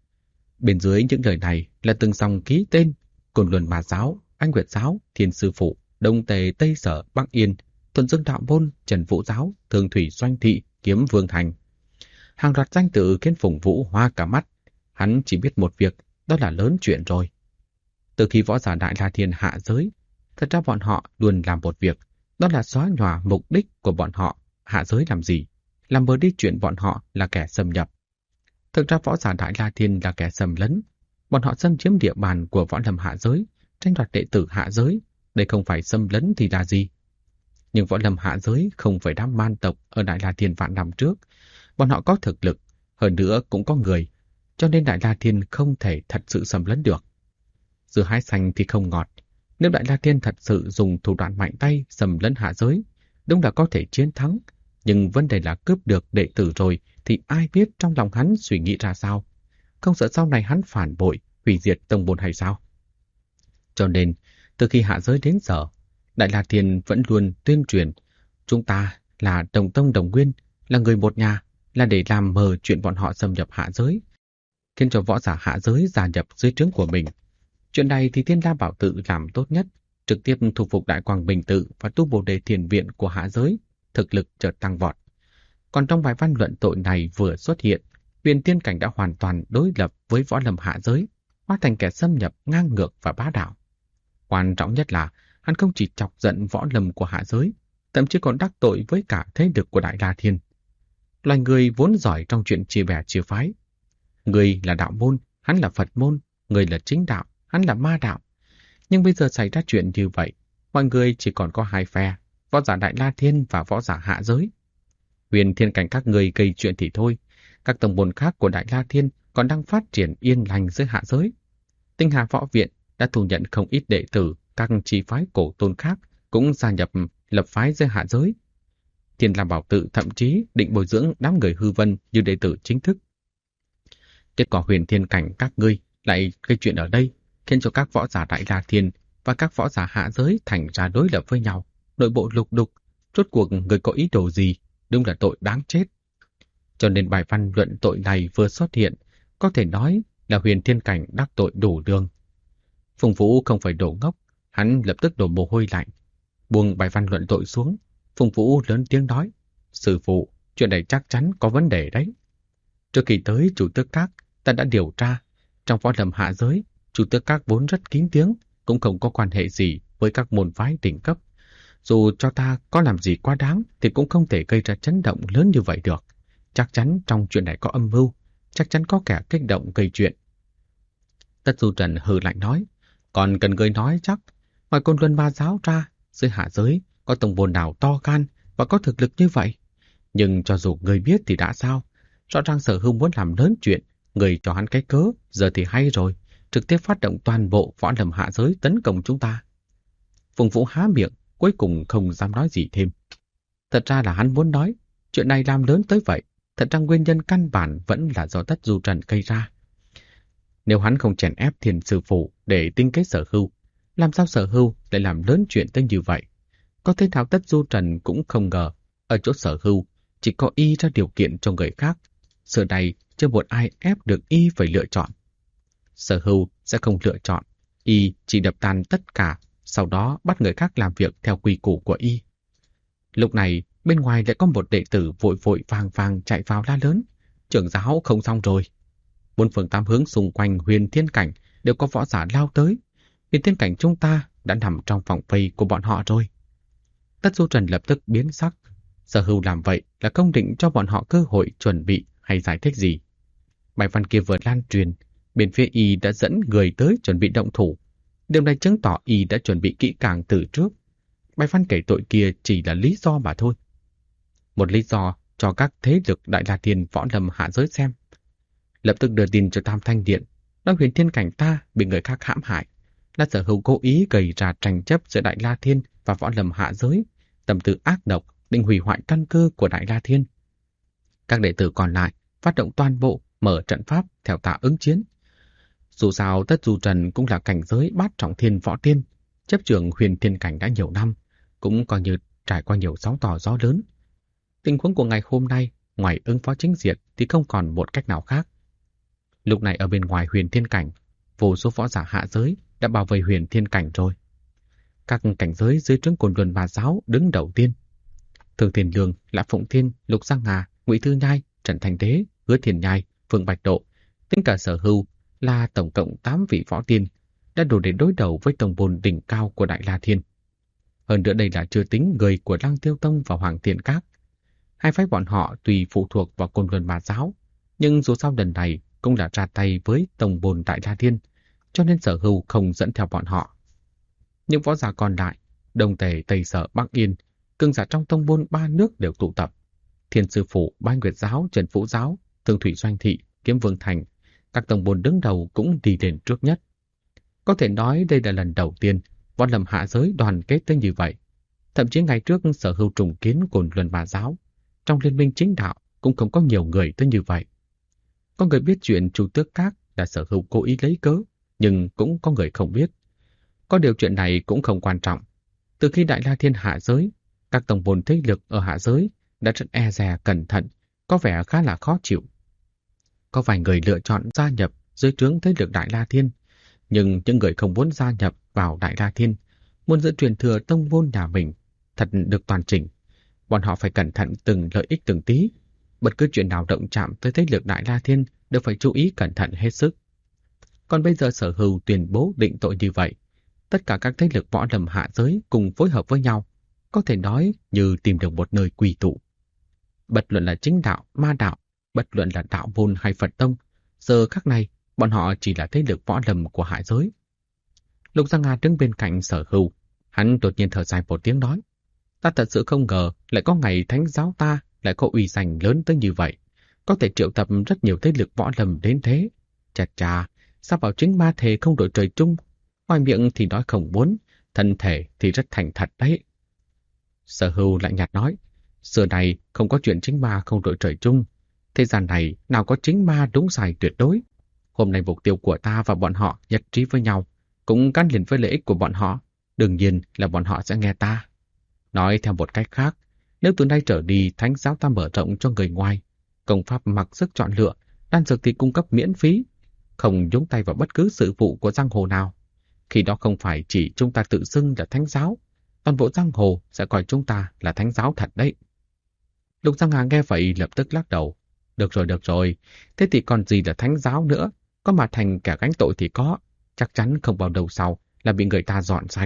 Bên dưới những lời này là từng dòng ký tên Cồn Luân Ma Giáo, Anh Nguyệt Giáo, Thiên Sư Phụ, Đông Tề, Tây Sở, Bắc Yên, Thuần Dương Đạo Môn, Trần Vũ Giáo, Thường Thủy Doanh Thị, Kiếm Vương Thành. Hàng loạt danh tự khiến Phùng Vũ hoa cả mắt. Hắn chỉ biết một việc, đó là lớn chuyện rồi. Từ khi võ giả Đại La Thiên hạ giới, thật ra bọn họ luôn làm một việc, đó là xóa nhòa mục đích của bọn họ hạ giới làm gì, làm mờ đi chuyện bọn họ là kẻ xâm nhập. Thực ra võ giả Đại La Thiên là kẻ xâm lấn, bọn họ xâm chiếm địa bàn của võ lâm hạ giới, tranh đoạt đệ tử hạ giới, đây không phải xâm lấn thì là gì. Nhưng võ lâm hạ giới không phải đám man tộc ở Đại La Thiên vạn năm trước, bọn họ có thực lực, hơn nữa cũng có người, cho nên Đại La Thiên không thể thật sự xâm lấn được. Dưa hái xanh thì không ngọt, nếu Đại La Thiên thật sự dùng thủ đoạn mạnh tay xâm lấn hạ giới, đúng là có thể chiến thắng, nhưng vấn đề là cướp được đệ tử rồi thì ai biết trong lòng hắn suy nghĩ ra sao, không sợ sau này hắn phản bội, hủy diệt tông môn hay sao? Cho nên, từ khi hạ giới đến giờ, Đại La Thiên vẫn luôn tuyên truyền chúng ta là đồng tông đồng nguyên, là người một nhà, là để làm mờ chuyện bọn họ xâm nhập hạ giới, khiến cho võ giả hạ giới gia nhập dưới trướng của mình. Chuyện này thì Thiên La Bảo Tự làm tốt nhất, trực tiếp thu phục Đại Quang Bình Tự và tu Bồ Đề Thiền Viện của hạ giới, thực lực chợt tăng vọt. Còn trong bài văn luận tội này vừa xuất hiện, Huyền Thiên Cảnh đã hoàn toàn đối lập với võ lâm hạ giới, hóa thành kẻ xâm nhập ngang ngược và bá đạo. Quan trọng nhất là hắn không chỉ chọc giận võ lâm của hạ giới, thậm chí còn đắc tội với cả thế lực của Đại La Thiên. Loài người vốn giỏi trong chuyện chia bè chia phái. Người là đạo môn, hắn là Phật môn, người là chính đạo, hắn là ma đạo. Nhưng bây giờ xảy ra chuyện như vậy, mọi người chỉ còn có hai phe, võ giả Đại La Thiên và võ giả hạ giới. Huyền Thiên Cảnh các người gây chuyện thì thôi, các tông môn khác của Đại La Thiên còn đang phát triển yên lành dưới hạ giới. Tinh Hà Võ Viện đã thu nhận không ít đệ tử, các chi phái cổ tôn khác cũng gia nhập lập phái dưới hạ giới. Thiên La Bảo Tự thậm chí định bồi dưỡng đám người hư vân như đệ tử chính thức. Kết quả Huyền Thiên Cảnh các ngươi lại gây chuyện ở đây, khiến cho các võ giả Đại La Thiên và các võ giả hạ giới thành ra đối lập với nhau, nội bộ lục đục, rốt cuộc người có ý đồ gì, đúng là tội đáng chết. Cho nên bài văn luận tội này vừa xuất hiện, có thể nói là Huyền Thiên Cảnh đắc tội đủ đường. Phùng Vũ không phải đồ ngốc, hắn lập tức đổ mồ hôi lạnh. Buông bài văn luận tội xuống, Phùng Vũ lớn tiếng nói, sư phụ, chuyện này chắc chắn có vấn đề đấy. Trước khi tới Chu Tước Các, ta đã điều tra, trong võ lâm hạ giới, Chu Tước Các vốn rất kín tiếng, cũng không có quan hệ gì với các môn phái đỉnh cấp. Dù cho ta có làm gì quá đáng thì cũng không thể gây ra chấn động lớn như vậy được. Chắc chắn trong chuyện này có âm mưu, chắc chắn có kẻ kích động gây chuyện. Tất Du Trần hừ lạnh nói, còn cần ngươi nói chắc, ngoài Côn Luân Ba Giáo ra, dưới hạ giới có tông môn nào to gan và có thực lực như vậy. Nhưng cho dù người biết thì đã sao? Rõ ràng Sở Hưu muốn làm lớn chuyện, người cho hắn cái cớ, giờ thì hay rồi, trực tiếp phát động toàn bộ võ lâm hạ giới tấn công chúng ta. Phùng Vũ há miệng, cuối cùng không dám nói gì thêm. Thật ra là hắn muốn nói, chuyện này làm lớn tới vậy, thật ra nguyên nhân căn bản vẫn là do Tất Du Trần gây ra. Nếu hắn không chèn ép Thiên Sư Phụ để tinh kế Sở Hưu, làm sao Sở Hưu lại làm lớn chuyện tới như vậy? Có thế nào Tất Du Trần cũng không ngờ, ở chỗ Sở Hưu chỉ có y ra điều kiện cho người khác. Giờ này chưa một ai ép được y phải lựa chọn. Sở Hưu sẽ không lựa chọn, y chỉ đập tan tất cả, sau đó bắt người khác làm việc theo quy củ của y. Lúc này, bên ngoài lại có một đệ tử vội vội vàng vàng chạy vào la lớn. Trưởng giáo không xong rồi. Bốn phương tám hướng xung quanh Huyền Thiên Cảnh đều có võ giả lao tới. Huyền Thiên Cảnh chúng ta đã nằm trong vòng vây của bọn họ rồi. Tất Du Trần lập tức biến sắc. Sở Hưu làm vậy là không định cho bọn họ cơ hội chuẩn bị hay giải thích gì. Bài văn kia vừa lan truyền, bên phía y đã dẫn người tới chuẩn bị động thủ. Điều này chứng tỏ y đã chuẩn bị kỹ càng từ trước. Bài văn kể tội kia chỉ là lý do mà thôi. Một lý do cho các thế lực Đại La Thiên võ lâm hạ giới xem. Lập tức đưa tin cho Tam Thanh Điện, nói Huyền Thiên Cảnh ta bị người khác hãm hại, là Sở Hưu cố ý gây ra tranh chấp giữa Đại La Thiên và võ lâm hạ giới, tâm tư ác độc, định hủy hoại căn cơ của Đại La Thiên. Các đệ tử còn lại phát động toàn bộ mở trận pháp theo tạ ứng chiến. Dù sao Tất Du Trần cũng là cảnh giới bát trọng thiên võ tiên, chấp trưởng Huyền Thiên Cảnh đã nhiều năm, cũng coi như trải qua nhiều sóng to gió lớn. Tình huống của ngày hôm nay, ngoài ứng phó chính diện thì không còn một cách nào khác. Lúc này ở bên ngoài Huyền Thiên Cảnh, vô số võ giả hạ giới đã bảo vệ Huyền Thiên Cảnh rồi. Các cảnh giới dưới trướng Côn Luân Ba Giáo đứng đầu tiên. Thường Thiên Lương, Lã Phụng Thiên, Lục Giang Hà, Ngụy Thư Nhai, Trần Thành Đế, Hứa Thiền Nhai, Phương Bạch Độ, tính cả Sở Hưu là tổng cộng 8 vị võ tiên, đã đủ để đối đầu với tông môn đỉnh cao của Đại La Thiên. Hơn nữa đây là chưa tính người của Lăng Tiêu Tông và Hoàng Thiên Các. Hai phái bọn họ tuy phụ thuộc vào Côn Luân Ba Giáo, nhưng dù sao lần này cũng là ra tay với tông môn Đại La Thiên, cho nên Sở Hưu không dẫn theo bọn họ. Những võ giả còn lại, Đông Tề, Tây Sở, Bắc Yên, cường giả trong tông môn ba nước đều tụ tập. Thiên Sư Phụ, Bái Nguyệt Giáo, Trần Vũ Giáo, Thương Thủy Doanh Thị, Kiếm Vương Thành, các tông môn đứng đầu cũng đi đến trước nhất. Có thể nói đây là lần đầu tiên võ lâm hạ giới đoàn kết tới như vậy. Thậm chí ngày trước Sở Hưu trùng kiến Côn Luân Ba Giáo, trong liên minh chính đạo cũng không có nhiều người tới như vậy. Có người biết chuyện Chu Tước Các là Sở Hưu cố ý lấy cớ, nhưng cũng có người không biết. Có điều chuyện này cũng không quan trọng. Từ khi Đại La Thiên hạ giới, các tông môn thế lực ở hạ giới đã rất e dè cẩn thận, có vẻ khá là khó chịu. Có vài người lựa chọn gia nhập dưới trướng thế lực Đại La Thiên, nhưng những người không muốn gia nhập vào Đại La Thiên, muốn giữ truyền thừa tông môn nhà mình thật được toàn chỉnh, bọn họ phải cẩn thận từng lợi ích từng tí. Bất cứ chuyện nào động chạm tới thế lực Đại La Thiên đều phải chú ý cẩn thận hết sức. Còn bây giờ Sở Hưu tuyên bố định tội như vậy, tất cả các thế lực võ lâm hạ giới cùng phối hợp với nhau, có thể nói như tìm được một nơi quy tụ. Bất luận là chính đạo, ma đạo, bất luận là đạo môn hay Phật tông, giờ khắc này bọn họ chỉ là thế lực võ lâm của hạ giới. Lục Giang Hà đứng bên cạnh Sở Hưu, hắn đột nhiên thở dài một tiếng nói: ta thật sự không ngờ lại có ngày thánh giáo ta lại có uy danh lớn tới như vậy, có thể triệu tập rất nhiều thế lực võ lâm đến thế. Chà chà, sao bảo chính ma thể không đổi trời chung, ngoài miệng thì nói không muốn, thân thể thì rất thành thật đấy. Sở Hưu lạnh nhạt nói: xưa này không có chuyện chính ma không đổi trời chung, thế gian này nào có chính ma đúng sai tuyệt đối. Hôm nay mục tiêu của ta và bọn họ nhất trí với nhau, cũng gắn liền với lợi ích của bọn họ, đương nhiên là bọn họ sẽ nghe ta. Nói theo một cách khác, nếu từ nay trở đi thánh giáo ta mở rộng cho người ngoài, công pháp mặc sức chọn lựa, đan dược thì cung cấp miễn phí, không nhúng tay vào bất cứ sự vụ của giang hồ nào. Khi đó không phải chỉ chúng ta tự xưng là thánh giáo, toàn bộ giang hồ sẽ coi chúng ta là thánh giáo thật đấy. Lục Giang Hà nghe vậy lập tức lắc đầu: được rồi, thế thì còn gì là thánh giáo nữa, có mà thành kẻ gánh tội thì có, chắc chắn không bao lâu sau là bị người ta dọn sạch.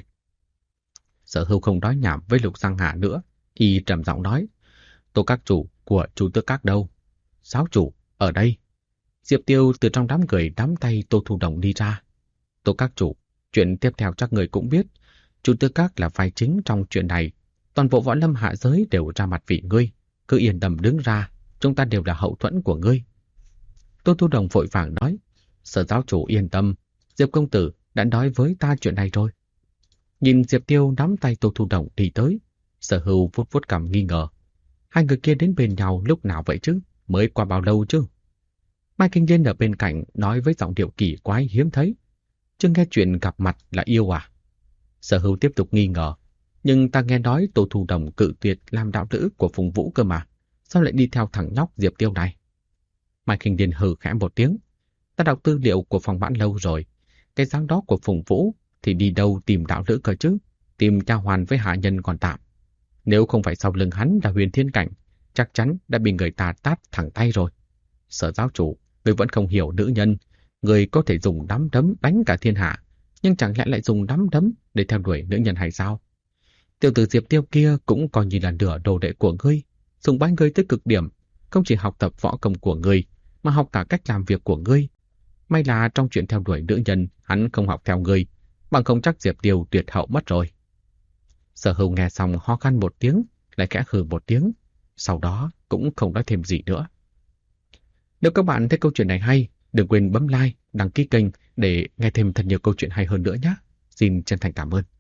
Sở Hưu không nói nhảm với Lục Giang Hà nữa, y trầm giọng nói: Tô các chủ của Chu Tước Các đâu? Giáo chủ ở đây. Diệp Tiêu từ trong đám người nắm tay Tô Thu Đồng đi ra. Tô các chủ, chuyện tiếp theo chắc người cũng biết. Chu Tư Các là vai chính trong chuyện này. Toàn bộ võ lâm hạ giới đều ra mặt vì ngươi. Cứ yên tâm đứng ra, chúng ta đều là hậu thuẫn của ngươi. Tô Thu Đồng vội vàng nói, Sở giáo chủ yên tâm, Diệp công tử đã nói với ta chuyện này rồi. Nhìn Diệp Tiêu nắm tay Tô Thu Đồng đi tới, Sở Hưu vuốt vuốt cằm nghi ngờ. Hai người kia đến bên nhau lúc nào vậy chứ? Mới qua bao lâu chứ? Mai Kinh Liên ở bên cạnh nói với giọng điệu kỳ quái hiếm thấy. Chưa nghe chuyện gặp mặt là yêu à? Sở Hưu tiếp tục nghi ngờ. Nhưng ta nghe nói Tô Thu Đồng cự tuyệt làm đạo lữ của Phùng Vũ cơ mà. Sao lại đi theo thằng nhóc Diệp Tiêu này? Mai Kinh Liên hừ khẽ một tiếng. Ta đọc tư liệu của phòng Mãn Lâu rồi. Cái dáng đó của Phùng Vũ thì đi đâu tìm đạo lữ cơ chứ? Tìm nha hoàn với hạ nhân còn tạm. Nếu không phải sau lưng hắn là Huyền Thiên Cảnh, chắc chắn đã bị người ta tát thẳng tay rồi. Sở giáo chủ, người vẫn không hiểu nữ nhân. Người có thể dùng nắm đấm đánh cả thiên hạ, nhưng chẳng lẽ lại dùng nắm đấm để theo đuổi nữ nhân hay sao? Tiểu tử Diệp Tiêu kia cũng coi như là nửa đồ đệ của ngươi, sùng bái ngươi tới cực điểm, không chỉ học tập võ công của ngươi, mà học cả cách làm việc của ngươi. May là trong chuyện theo đuổi nữ nhân, hắn không học theo ngươi, bằng không chắc Diệp Tiêu tuyệt hậu mất rồi. Sở Hưu nghe xong ho khan một tiếng, lại khẽ hừ một tiếng, sau đó cũng không nói thêm gì nữa. Nếu các bạn thấy câu chuyện này hay, đừng quên bấm like, đăng ký kênh để nghe thêm thật nhiều câu chuyện hay hơn nữa nhé. Xin chân thành cảm ơn.